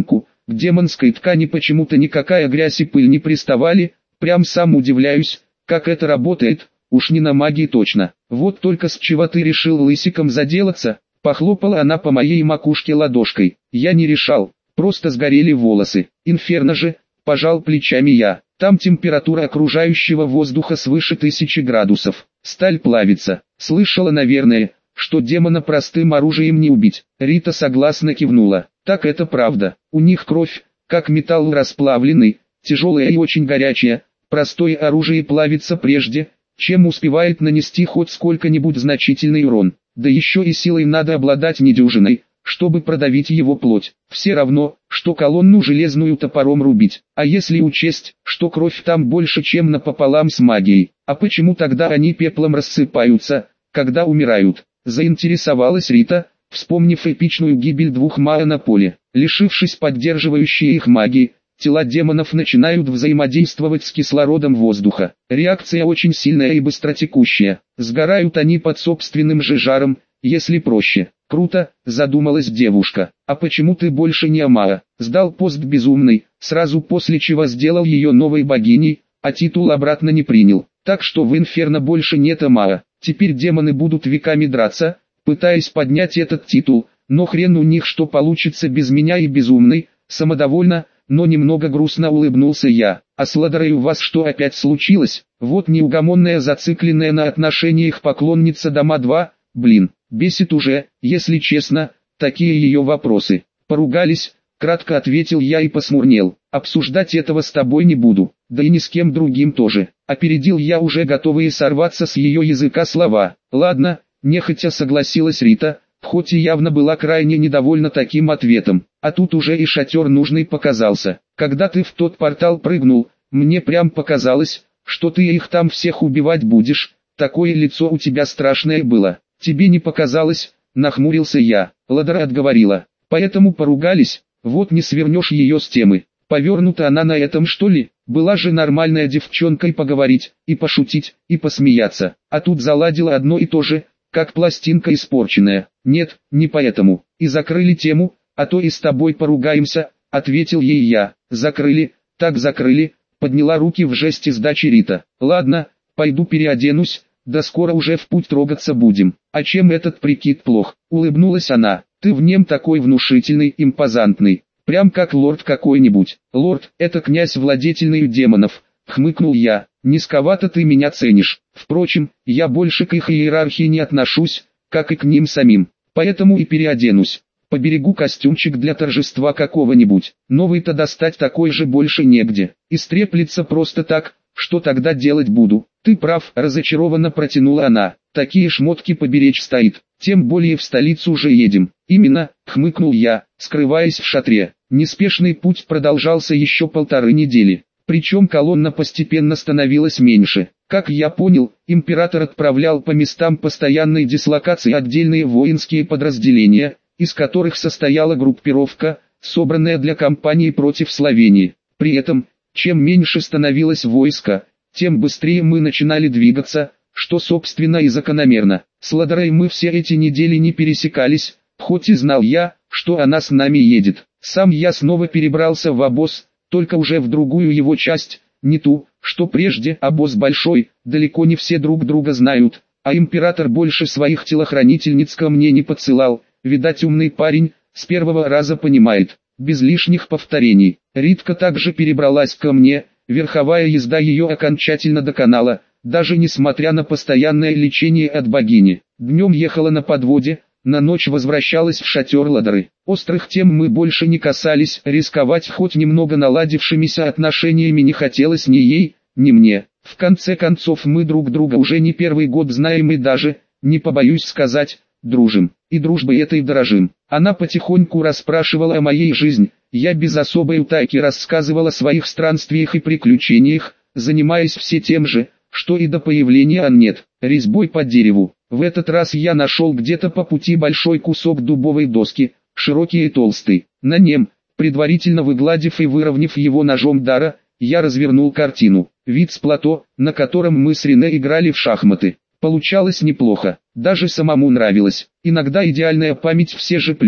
к демонской ткани почему-то никакая грязь и пыль не приставали, прям сам удивляюсь, как это работает, уж не на магии точно. Вот только с чего ты решил лысиком заделаться? Похлопала она по моей макушке ладошкой. Я не решал, просто сгорели волосы. Инферно же, пожал плечами я. Там температура окружающего воздуха свыше тысячи градусов. Сталь плавится. Слышала, наверное, что демона простым оружием не убить. Рита согласно кивнула. Так это правда. У них кровь, как металл расплавленный, тяжелая и очень горячая. Простое оружие плавится прежде, чем успевает нанести хоть сколько-нибудь значительный урон. Да еще и силой надо обладать недюжиной, чтобы продавить его плоть. Все равно, что колонну железную топором рубить. А если учесть, что кровь там больше, чем напополам с магией, а почему тогда они пеплом рассыпаются, когда умирают? Заинтересовалась Рита, вспомнив эпичную гибель двух Маа на поле. Лишившись поддерживающей их магии, тела демонов начинают взаимодействовать с кислородом воздуха. Реакция очень сильная и быстротекущая. Сгорают они под собственным же жаром, если проще. Круто, задумалась девушка. А почему ты больше не Амаа? Сдал пост безумный, сразу после чего сделал ее новой богиней, а титул обратно не принял. Так что в Инферно больше нет Амаа. Теперь демоны будут веками драться, пытаясь поднять этот титул, но хрен у них что получится без меня и безумный, самодовольно, но немного грустно улыбнулся я. А с Ладорой у вас что опять случилось? Вот неугомонная, зацикленная на отношениях поклонница Дома два, блин, бесит уже, если честно, такие ее вопросы. Поругались, кратко ответил я и посмурнел. Обсуждать этого с тобой не буду, да и ни с кем другим тоже. Опередил я уже готовые сорваться с ее языка слова. Ладно, нехотя согласилась Рита, хоть и явно была крайне недовольна таким ответом. А тут уже и шатер нужный показался. Когда ты в тот портал прыгнул, мне прям показалось, что ты их там всех убивать будешь. Такое лицо у тебя страшное было. Тебе не показалось? Нахмурился я. Ладора отговорила. Поэтому поругались. Вот не свернешь ее с темы. Повернута она на этом, что ли? Была же нормальная девчонкой поговорить, и пошутить, и посмеяться. А тут заладила одно и то же, как пластинка испорченная. Нет, не поэтому. И закрыли тему, а то и с тобой поругаемся, ответил ей я. Закрыли, так закрыли, подняла руки в жесте сдачи Рита. Ладно, пойду переоденусь, да скоро уже в путь трогаться будем. А чем этот прикид плох? Улыбнулась она. Ты в нем такой внушительный, импозантный. Прям как лорд какой-нибудь. Лорд — это князь владетельный демонов, хмыкнул я. Низковато ты меня ценишь. Впрочем, я больше к их иерархии не отношусь, как и к ним самим. Поэтому и переоденусь. Поберегу костюмчик для торжества какого-нибудь. Новый-то достать такой же больше негде. И стреплется просто так, что тогда делать буду? Ты прав, разочарованно протянула она. Такие шмотки поберечь стоит. Тем более в столицу уже едем. Именно, хмыкнул я, скрываясь в шатре. Неспешный путь продолжался еще полторы недели. Причем колонна постепенно становилась меньше. Как я понял, император отправлял по местам постоянной дислокации отдельные воинские подразделения, из которых состояла группировка, собранная для кампании против Словении. При этом, чем меньше становилось войска, тем быстрее мы начинали двигаться, что собственно и закономерно. С Ладорой мы все эти недели не пересекались, хоть и знал я, что она с нами едет. Сам я снова перебрался в обоз, только уже в другую его часть, не ту, что прежде. Обоз большой, далеко не все друг друга знают, а император больше своих телохранительниц ко мне не подсылал. Видать, умный парень, с первого раза понимает, без лишних повторений. Ритка также перебралась ко мне, верховая езда ее окончательно доконала, даже несмотря на постоянное лечение от богини. Днем ехала на подводе, на ночь возвращалась в шатер Ладоры. Острых тем мы больше не касались, рисковать хоть немного наладившимися отношениями не хотелось ни ей, ни мне. В конце концов мы друг друга уже не первый год знаем и даже, не побоюсь сказать, дружим. И дружбой этой дорожим. Она потихоньку расспрашивала о моей жизни, я без особой утайки рассказывал о своих странствиях и приключениях, занимаясь все тем же, что и до появления Аннет, резьбой по дереву. В этот раз я нашел где-то по пути большой кусок дубовой доски, широкий и толстый. На нем, предварительно выгладив и выровняв его ножом дара, я развернул картину. Вид с плато, на котором мы с Рене играли в шахматы. Получалось неплохо, даже самому нравилось. Иногда идеальная память все же плюс,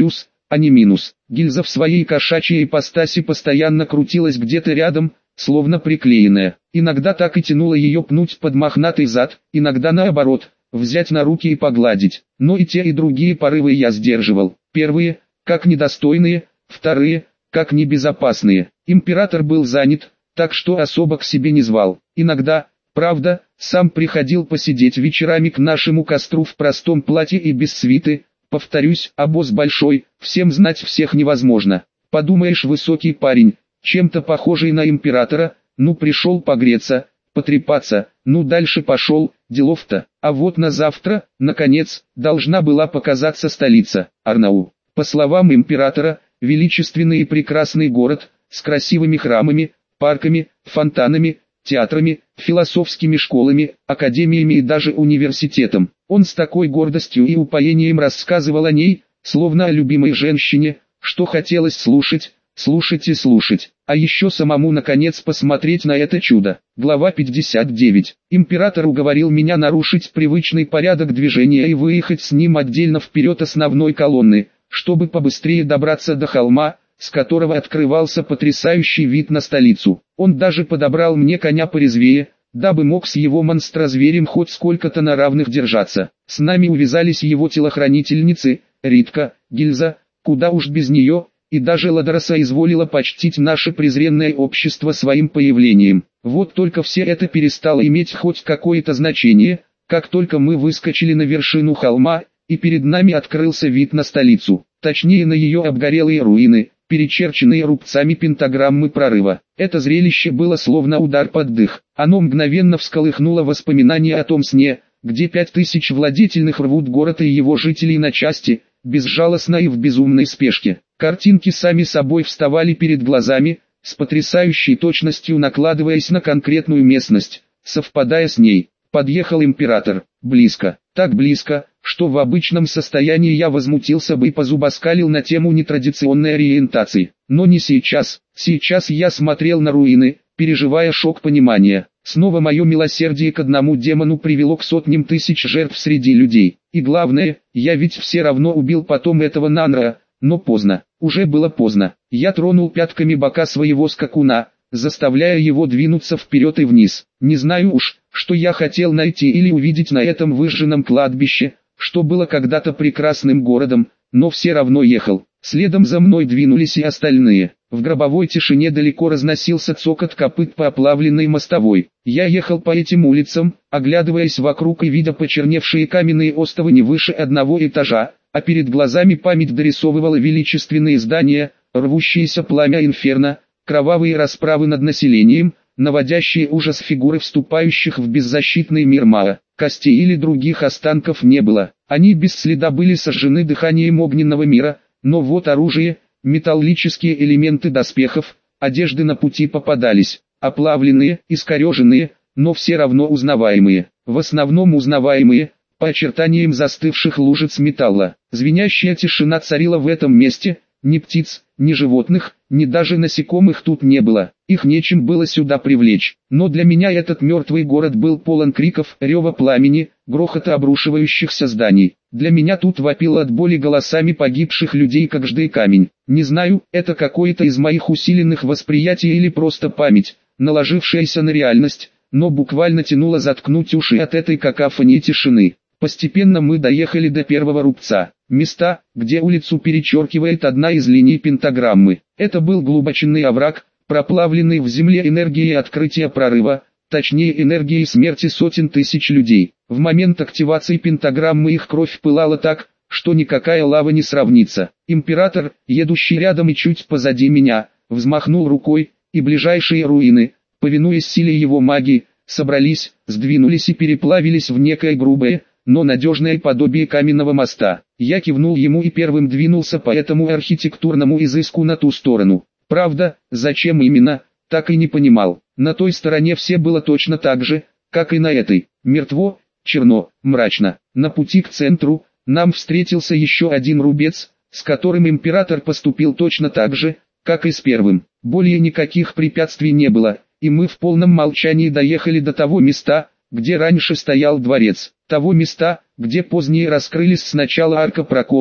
а не минус. Гильза в своей кошачьей ипостаси постоянно крутилась где-то рядом, словно приклеенная. Иногда так и тянуло ее пнуть под мохнатый зад, иногда наоборот, взять на руки и погладить. Но и те и другие порывы я сдерживал. Первые, как недостойные, вторые, как небезопасные. Император был занят, так что особо к себе не звал. Иногда, правда, сам приходил посидеть вечерами к нашему костру в простом платье и без свиты. Повторюсь, обоз большой, всем знать всех невозможно. Подумаешь, высокий парень, чем-то похожий на императора, ну пришел погреться, потрепаться, ну дальше пошел, делов-то. А вот на завтра, наконец, должна была показаться столица, Арнау. По словам императора, величественный и прекрасный город, с красивыми храмами, парками, фонтанами, театрами, философскими школами, академиями и даже университетом. Он с такой гордостью и упоением рассказывал о ней, словно о любимой женщине, что хотелось слушать, слушать и слушать, а еще самому наконец посмотреть на это чудо. Глава пятьдесят девять. Император уговорил меня нарушить привычный порядок движения и выехать с ним отдельно вперед основной колонны, чтобы побыстрее добраться до холма, с которого открывался потрясающий вид на столицу. Он даже подобрал мне коня порезвее, дабы мог с его монстрозверем хоть сколько-то на равных держаться. С нами увязались его телохранительницы, Ритка, Гильза, куда уж без нее, и даже Ладроса изволила почтить наше презренное общество своим появлением. Вот только все это перестало иметь хоть какое-то значение, как только мы выскочили на вершину холма, и перед нами открылся вид на столицу, точнее на ее обгорелые руины, перечерченные рубцами пентаграммы прорыва. Это зрелище было словно удар под дых. Оно мгновенно всколыхнуло воспоминания о том сне, где пять тысяч владетельных рвут город и его жителей на части, безжалостно и в безумной спешке. Картинки сами собой вставали перед глазами, с потрясающей точностью накладываясь на конкретную местность, совпадая с ней. Подъехал император, близко, так близко, что в обычном состоянии я возмутился бы и позубоскалил на тему нетрадиционной ориентации. Но не сейчас. Сейчас я смотрел на руины, переживая шок понимания. Снова мое милосердие к одному демону привело к сотням тысяч жертв среди людей. И главное, я ведь все равно убил потом этого Нанра, но поздно. Уже было поздно. Я тронул пятками бока своего скакуна, заставляя его двинуться вперед и вниз. Не знаю уж, что я хотел найти или увидеть на этом выжженном кладбище, что было когда-то прекрасным городом, но все равно ехал. Следом за мной двинулись и остальные. В гробовой тишине далеко разносился цокот копыт по оплавленной мостовой. Я ехал по этим улицам, оглядываясь вокруг и видя почерневшие каменные остовы не выше одного этажа, а перед глазами память дорисовывала величественные здания, рвущиеся пламя инферно, кровавые расправы над населением, наводящие ужас фигуры вступающих в беззащитный мир Маа. Костей или других останков не было. Они без следа были сожжены дыханием огненного мира, но вот оружие, металлические элементы доспехов, одежды на пути попадались, оплавленные, искореженные, но все равно узнаваемые. В основном узнаваемые, по очертаниям застывших лужиц металла. Звенящая тишина царила в этом месте, ни птиц, ни животных, ни даже насекомых тут не было. Их нечем было сюда привлечь. Но для меня этот мертвый город был полон криков, рева пламени, грохота обрушивающихся зданий. Для меня тут вопило от боли голосами погибших людей как ждый камень. Не знаю, это какое-то из моих усиленных восприятий или просто память, наложившаяся на реальность, но буквально тянуло заткнуть уши от этой какофонии тишины. Постепенно мы доехали до первого рубца. Места, где улицу перечеркивает одна из линий пентаграммы. Это был глубоченный овраг, проплавленный в земле энергией открытия прорыва, точнее энергией смерти сотен тысяч людей. В момент активации пентаграммы их кровь пылала так, что никакая лава не сравнится. Император, едущий рядом и чуть позади меня, взмахнул рукой, и ближайшие руины, повинуясь силе его магии, собрались, сдвинулись и переплавились в некое грубое, но надежное подобие каменного моста. Я кивнул ему и первым двинулся по этому архитектурному изыску на ту сторону. Правда, зачем именно, так и не понимал. На той стороне все было точно так же, как и на этой. Мертво, черно, мрачно. На пути к центру, нам встретился еще один рубец, с которым император поступил точно так же, как и с первым. Более никаких препятствий не было, и мы в полном молчании доехали до того места, где раньше стоял дворец. Того места, где позднее раскрылись сначала арка прокола,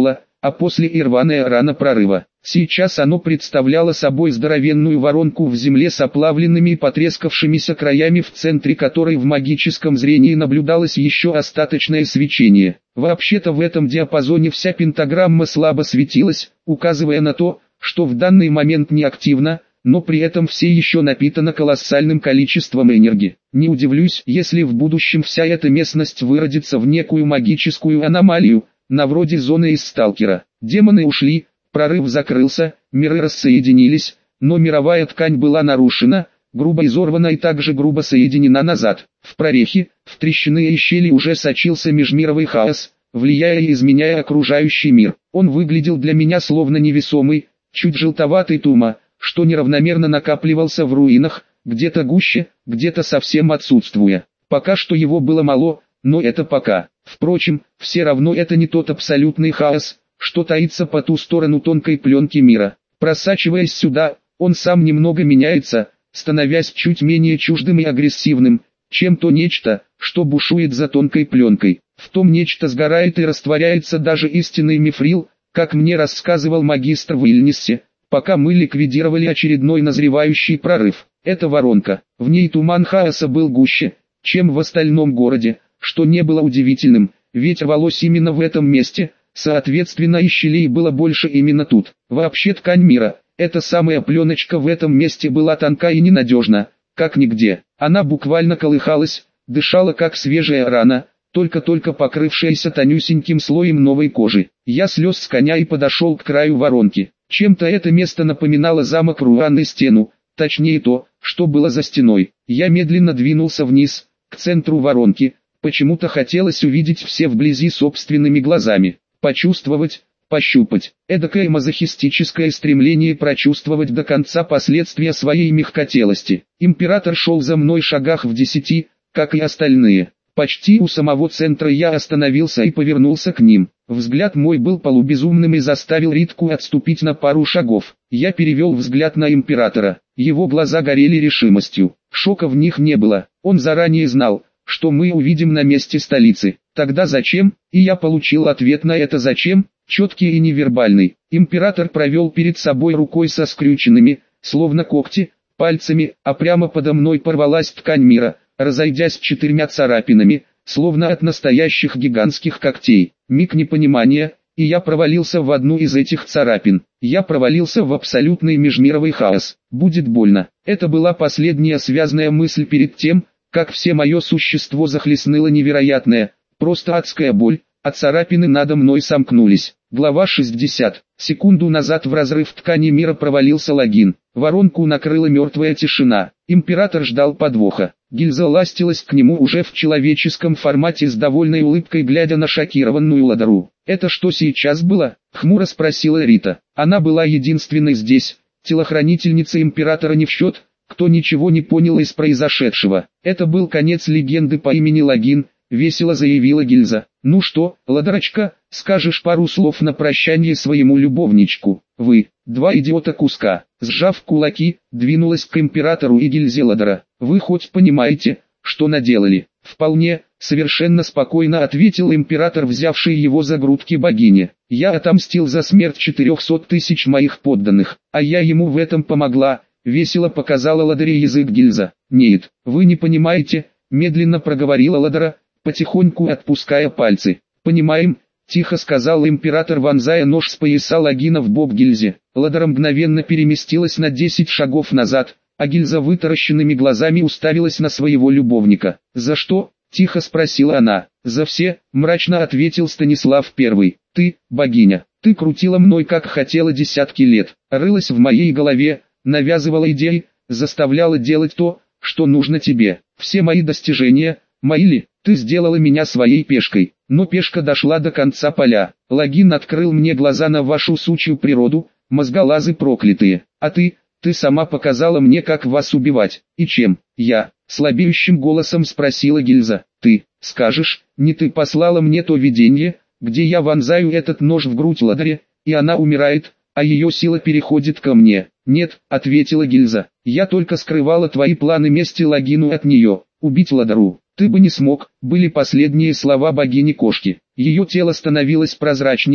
а после и рваная рана прорыва. Сейчас оно представляло собой здоровенную воронку в земле с оплавленными и потрескавшимися краями, в центре которой в магическом зрении наблюдалось еще остаточное свечение. Вообще-то в этом диапазоне вся пентаграмма слабо светилась, указывая на то, что в данный момент не активна, но при этом все еще напитана колоссальным количеством энергии. Не удивлюсь, если в будущем вся эта местность выродится в некую магическую аномалию, на вроде зоны из сталкера. Демоны ушли, прорыв закрылся, миры рассоединились, но мировая ткань была нарушена, грубо изорвана и также грубо соединена назад. В прорехи, в трещины и щели уже сочился межмировый хаос, влияя и изменяя окружающий мир. Он выглядел для меня словно невесомый, чуть желтоватый тума, что неравномерно накапливался в руинах, где-то гуще, где-то совсем отсутствуя. Пока что его было мало, но это пока. Впрочем, все равно это не тот абсолютный хаос, что таится по ту сторону тонкой пленки мира. Просачиваясь сюда, он сам немного меняется, становясь чуть менее чуждым и агрессивным, чем то нечто, что бушует за тонкой пленкой. В том нечто сгорает и растворяется даже истинный мифрил, как мне рассказывал магистр в Ильнисе, пока мы ликвидировали очередной назревающий прорыв. Эта воронка, в ней туман хаоса был гуще, чем в остальном городе, что не было удивительным, ведь рвалось именно в этом месте, соответственно и щелей было больше именно тут. Вообще ткань мира, эта самая пленочка в этом месте была тонка и ненадежна, как нигде. Она буквально колыхалась, дышала как свежая рана, только-только покрывшаяся тонюсеньким слоем новой кожи. Я слез с коня и подошел к краю воронки. Чем-то это место напоминало замок Руан и стену, точнее то, что было за стеной. Я медленно двинулся вниз, к центру воронки. Почему-то хотелось увидеть все вблизи собственными глазами, почувствовать, пощупать. Эдакое мазохистическое стремление прочувствовать до конца последствия своей мягкотелости. Император шел за мной шагах в десяти, как и остальные. Почти у самого центра я остановился и повернулся к ним. Взгляд мой был полубезумным и заставил Ритку отступить на пару шагов. Я перевел взгляд на императора. Его глаза горели решимостью. Шока в них не было. Он заранее знал, что мы увидим на месте столицы. Тогда зачем? И я получил ответ на это зачем, четкий и невербальный. Император провел перед собой рукой со скрюченными, словно когти, пальцами, а прямо подо мной порвалась ткань мира, разойдясь четырьмя царапинами, словно от настоящих гигантских когтей. Миг непонимания, и я провалился в одну из этих царапин. Я провалился в абсолютный межмировый хаос. Будет больно. Это была последняя связная мысль перед тем, как все мое существо захлестнуло невероятная, просто адская боль, а царапины надо мной сомкнулись. Глава шестьдесят. Секунду назад в разрыв ткани мира провалился логин. Воронку накрыла мертвая тишина. Император ждал подвоха. Гильза ластилась к нему уже в человеческом формате с довольной улыбкой, глядя на шокированную Ладару. «Это что сейчас было?» — хмуро спросила Рита. Она была единственной здесь, телохранительница императора не в счет, кто ничего не понял из произошедшего. Это был конец легенды по имени Логин, весело заявила Гильза. «Ну что, Ладарочка, скажешь пару слов на прощание своему любовничку?» «Вы, два идиота куска», сжав кулаки, двинулась к императору и Гильзе Ладара. «Вы хоть понимаете, что наделали?» «Вполне», совершенно спокойно ответил император, взявший его за грудки богини. «Я отомстил за смерть четырехсот тысяч моих подданных, а я ему в этом помогла», весело показала Ладаре язык Гильза. «Нет, вы не понимаете», медленно проговорила Ладара, потихоньку отпуская пальцы. «Понимаем», тихо сказал император, вонзая нож с пояса Логина в бок Гильзе. Ладара мгновенно переместилась на десять шагов назад, а Гильза вытаращенными глазами уставилась на своего любовника. «За что?» — тихо спросила она. «За все», — мрачно ответил Станислав Первый. «Ты, богиня, ты крутила мной как хотела десятки лет, рылась в моей голове, навязывала идеи, заставляла делать то, что нужно тебе. Все мои достижения, мои ли, ты сделала меня своей пешкой, но пешка дошла до конца поля. Логин открыл мне глаза на вашу сучью природу, мозголазы проклятые. А ты, ты сама показала мне, как вас убивать. И чем?» «Я», слабеющим голосом спросила Гильза. «Ты, скажешь, не ты послала мне то видение, где я вонзаю этот нож в грудь Ладаре, и она умирает, а ее сила переходит ко мне?» «Нет», — ответила Гильза, — «я только скрывала твои планы мести Логину от нее. Убить Ладару ты бы не смог», были последние слова богини-кошки. Ее тело становилось прозрачнее,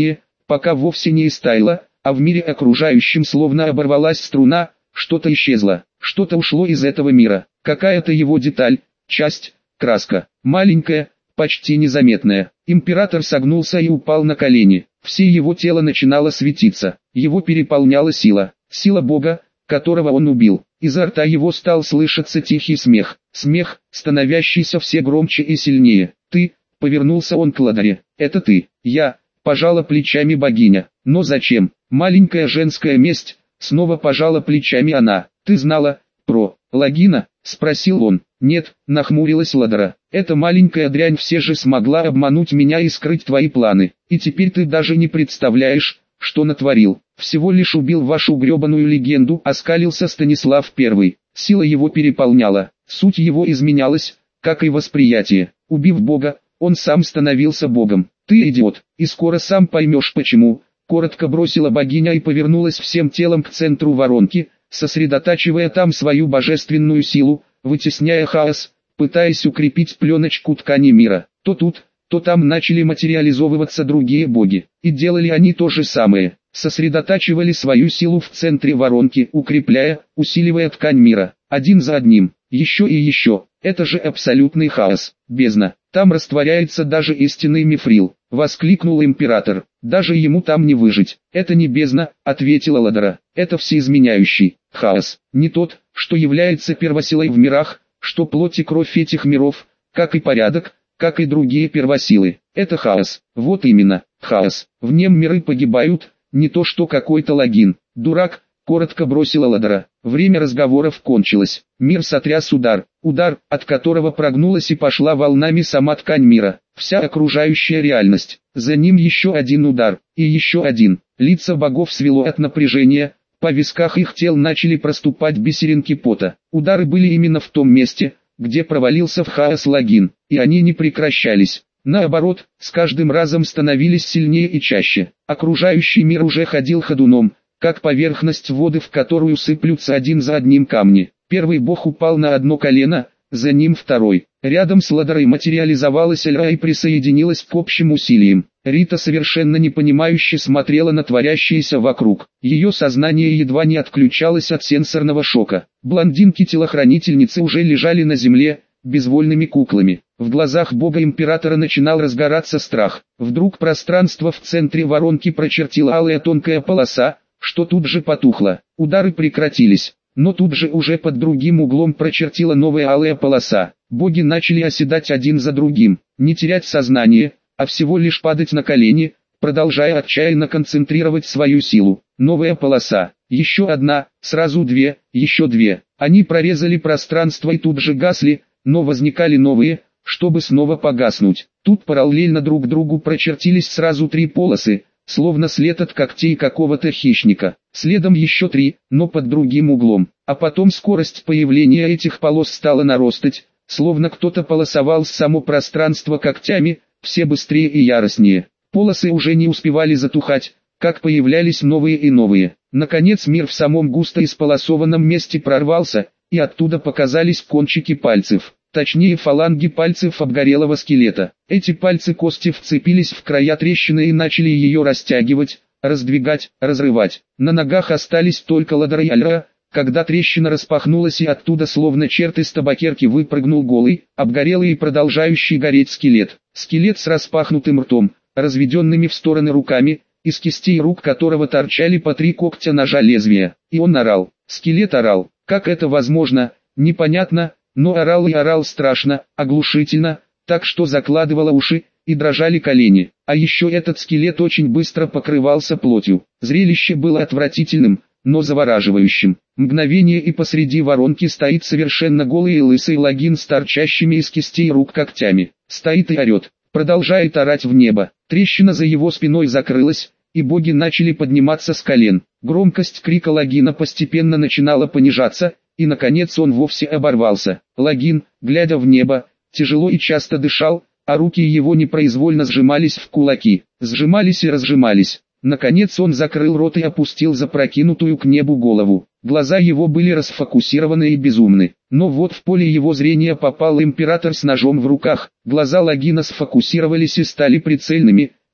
пока вовсе не истаяла, а в мире окружающем словно оборвалась струна, что-то исчезло, что-то ушло из этого мира, какая-то его деталь, часть, краска, маленькая, почти незаметная. Император согнулся и упал на колени, все его тело начинало светиться, его переполняла сила, сила Бога, которого он убил. Изо рта его стал слышаться тихий смех, смех, становящийся все громче и сильнее. «Ты», — повернулся он к Ладаре, — «это ты». «Я», — пожала плечами богиня. «Но зачем? Маленькая женская месть», — снова пожала плечами она. «Ты знала про Логина?» — спросил он. «Нет», — нахмурилась Ладара. «Эта маленькая дрянь все же смогла обмануть меня и скрыть твои планы. И теперь ты даже не представляешь, что натворил. Всего лишь убил вашу гребаную легенду», — оскалился Станислав Первый. Сила его переполняла, суть его изменялась, как и восприятие. Убив Бога, он сам становился Богом. «Ты идиот, и скоро сам поймешь почему», — коротко бросила богиня и повернулась всем телом к центру воронки, сосредотачивая там свою божественную силу, вытесняя хаос, пытаясь укрепить пленочку ткани мира. То тут, то там начали материализовываться другие боги, и делали они то же самое. Сосредотачивали свою силу в центре воронки, укрепляя, усиливая ткань мира, один за одним, еще и еще. Это же абсолютный хаос, бездна. Там растворяется даже истинный мифрил, воскликнул император. Даже ему там не выжить. Это не бездна, ответила Ладара. Это всеизменяющий хаос, не тот, что является первосилой в мирах, что плоть и кровь этих миров, как и порядок, как и другие первосилы. Это хаос, вот именно, хаос. В нем миры погибают, не то что какой-то логин. Дурак, коротко бросила Ладара. Время разговоров кончилось. Мир сотряс удар, удар, от которого прогнулась и пошла волнами сама ткань мира, вся окружающая реальность. За ним еще один удар, и еще один. Лица богов свело от напряжения, по висках их тел начали проступать бисеринки пота. Удары были именно в том месте, где провалился в хаос логин, и они не прекращались. Наоборот, с каждым разом становились сильнее и чаще. Окружающий мир уже ходил ходуном, как поверхность воды, в которую сыплются один за одним камни. Первый бог упал на одно колено, за ним второй. Рядом с Ладарой материализовалась Эльра и присоединилась к общим усилиям. Рита совершенно непонимающе смотрела на творящееся вокруг. Ее сознание едва не отключалось от сенсорного шока. Блондинки-телохранительницы уже лежали на земле, безвольными куклами. В глазах бога-императора начинал разгораться страх. Вдруг пространство в центре воронки прочертила алая тонкая полоса, что тут же потухло. Удары прекратились, но тут же уже под другим углом прочертила новая алая полоса. Боги начали оседать один за другим, не терять сознание, а всего лишь падать на колени, продолжая отчаянно концентрировать свою силу. Новая полоса, еще одна, сразу две, еще две. Они прорезали пространство и тут же гасли, но возникали новые, чтобы снова погаснуть. Тут параллельно друг другу прочертились сразу три полосы, словно след от когтей какого-то хищника. Следом еще три, но под другим углом. А потом скорость появления этих полос стала нарастать, словно кто-то полосовал само пространство когтями, все быстрее и яростнее. Полосы уже не успевали затухать, как появлялись новые и новые. Наконец мир в самом густо исполосованном месте прорвался, и оттуда показались кончики пальцев. Точнее фаланги пальцев обгорелого скелета. Эти пальцы кости вцепились в края трещины и начали ее растягивать, раздвигать, разрывать. На ногах остались только Ладара и Альра, когда трещина распахнулась и оттуда словно черт из табакерки выпрыгнул голый, обгорелый и продолжающий гореть скелет. Скелет с распахнутым ртом, разведенными в стороны руками, из кистей рук которого торчали по три когтя ножа лезвия. И он орал. Скелет орал. Как это возможно, непонятно. Но орал и орал страшно, оглушительно, так что закладывало уши, и дрожали колени. А еще этот скелет очень быстро покрывался плотью. Зрелище было отвратительным, но завораживающим. Мгновение и посреди воронки стоит совершенно голый и лысый логин с торчащими из кистей рук когтями. Стоит и орет, продолжает орать в небо. Трещина за его спиной закрылась, и боги начали подниматься с колен. Громкость крика логина постепенно начинала понижаться, и наконец он вовсе оборвался. Логин, глядя в небо, тяжело и часто дышал, а руки его непроизвольно сжимались в кулаки, сжимались и разжимались. Наконец он закрыл рот и опустил запрокинутую к небу голову. Глаза его были расфокусированы и безумны. Но вот в поле его зрения попал император с ножом в руках. Глаза логина сфокусировались и стали прицельными,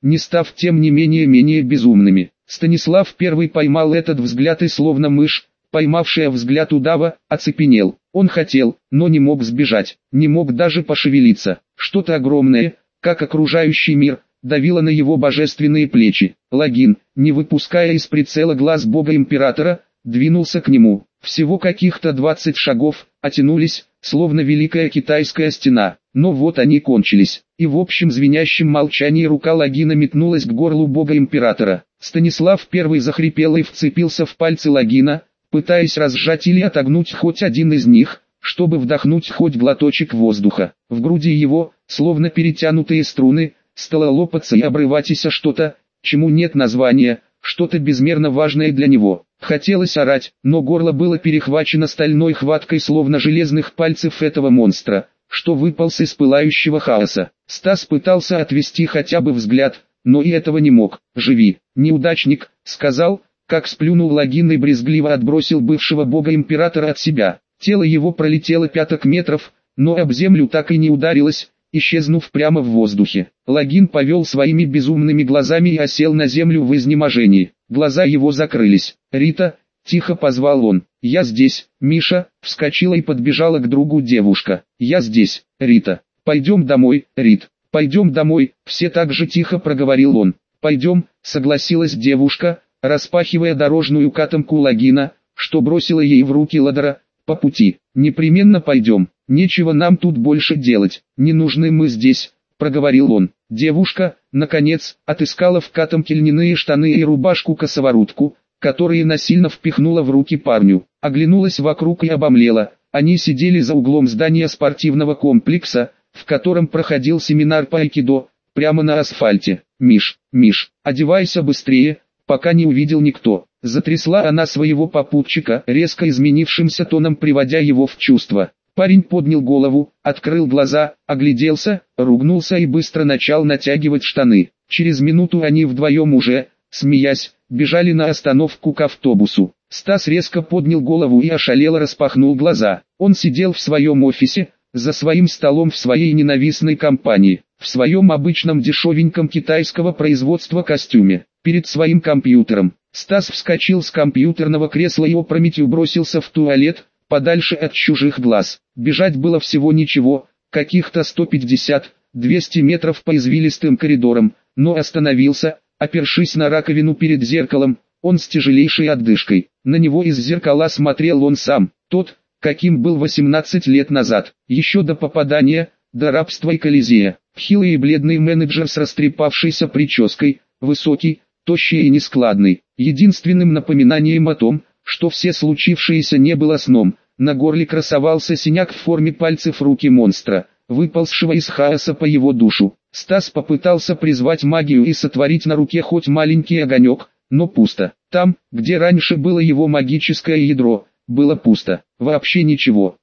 не став тем не менее менее безумными. Станислав первый поймал этот взгляд и словно мышь, поймавшая взгляд удава, оцепенел. Он хотел, но не мог сбежать, не мог даже пошевелиться. Что-то огромное, как окружающий мир, давило на его божественные плечи. Логин, не выпуская из прицела глаз бога-императора, двинулся к нему. Всего каких-то двадцать шагов, оттянулись, словно великая китайская стена. Но вот они кончились, и в общем звенящем молчании рука Логина метнулась к горлу бога-императора. Станислав первый захрипел и вцепился в пальцы Логина, пытаясь разжать или отогнуть хоть один из них, чтобы вдохнуть хоть глоточек воздуха. В груди его, словно перетянутые струны, стало лопаться и обрываться что-то, чему нет названия, что-то безмерно важное для него. Хотелось орать, но горло было перехвачено стальной хваткой словно железных пальцев этого монстра, что выполз из пылающего хаоса. Стас пытался отвести хотя бы взгляд, но и этого не мог. «Живи, неудачник», — сказал, как сплюнул Логин и брезгливо отбросил бывшего бога-императора от себя. Тело его пролетело пяток метров, но об землю так и не ударилось, исчезнув прямо в воздухе. Логин повел своими безумными глазами и осел на землю в изнеможении. Глаза его закрылись. «Рита», — тихо позвал он. «Я здесь, Миша», — вскочила и подбежала к другу девушка. «Я здесь, Рита. Пойдем домой, Рит. Пойдем домой», — все так же тихо проговорил он. «Пойдем», — согласилась девушка, распахивая дорожную катамку Логина, что бросила ей в руки ладора. «По пути, непременно пойдем, нечего нам тут больше делать, не нужны мы здесь», — проговорил он. Девушка, наконец, отыскала в катамке льняные штаны и рубашку-косоворотку, которые насильно впихнула в руки парню, оглянулась вокруг и обомлела. Они сидели за углом здания спортивного комплекса, в котором проходил семинар по айкидо, прямо на асфальте. «Миш, Миш, одевайся быстрее, пока не увидел никто». Затрясла она своего попутчика, резко изменившимся тоном приводя его в чувство. Парень поднял голову, открыл глаза, огляделся, ругнулся и быстро начал натягивать штаны. Через минуту они вдвоем уже, смеясь, бежали на остановку к автобусу. Стас резко поднял голову и ошалело распахнул глаза. Он сидел в своем офисе, за своим столом в своей ненавистной компании, в своем обычном дешевеньком китайского производства костюме, перед своим компьютером. Стас вскочил с компьютерного кресла и опрометью бросился в туалет, подальше от чужих глаз. Бежать было всего ничего, каких-то сто пятьдесят — двести метров по извилистым коридорам, но остановился, опершись на раковину перед зеркалом, он с тяжелейшей отдышкой. На него из зеркала смотрел он сам, тот, каким был восемнадцать лет назад, еще до попадания, до рабства и Колизея. Хилый и бледный менеджер с растрепавшейся прической, высокий, тощий и нескладный. Единственным напоминанием о том, что все случившееся не было сном, на горле красовался синяк в форме пальцев руки монстра, выползшего из хаоса по его душу. Стас попытался призвать магию и сотворить на руке хоть маленький огонек, но пусто. Там, где раньше было его магическое ядро, было пусто. Вообще ничего.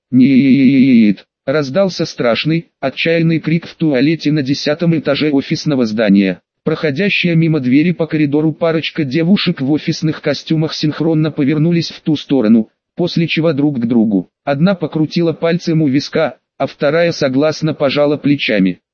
«Нет!» Раздался страшный, отчаянный крик в туалете на десятом этаже офисного здания. Проходящая мимо двери по коридору парочка девушек в офисных костюмах синхронно повернулись в ту сторону, после чего друг к другу. Одна покрутила пальцем у виска, а вторая согласно пожала плечами.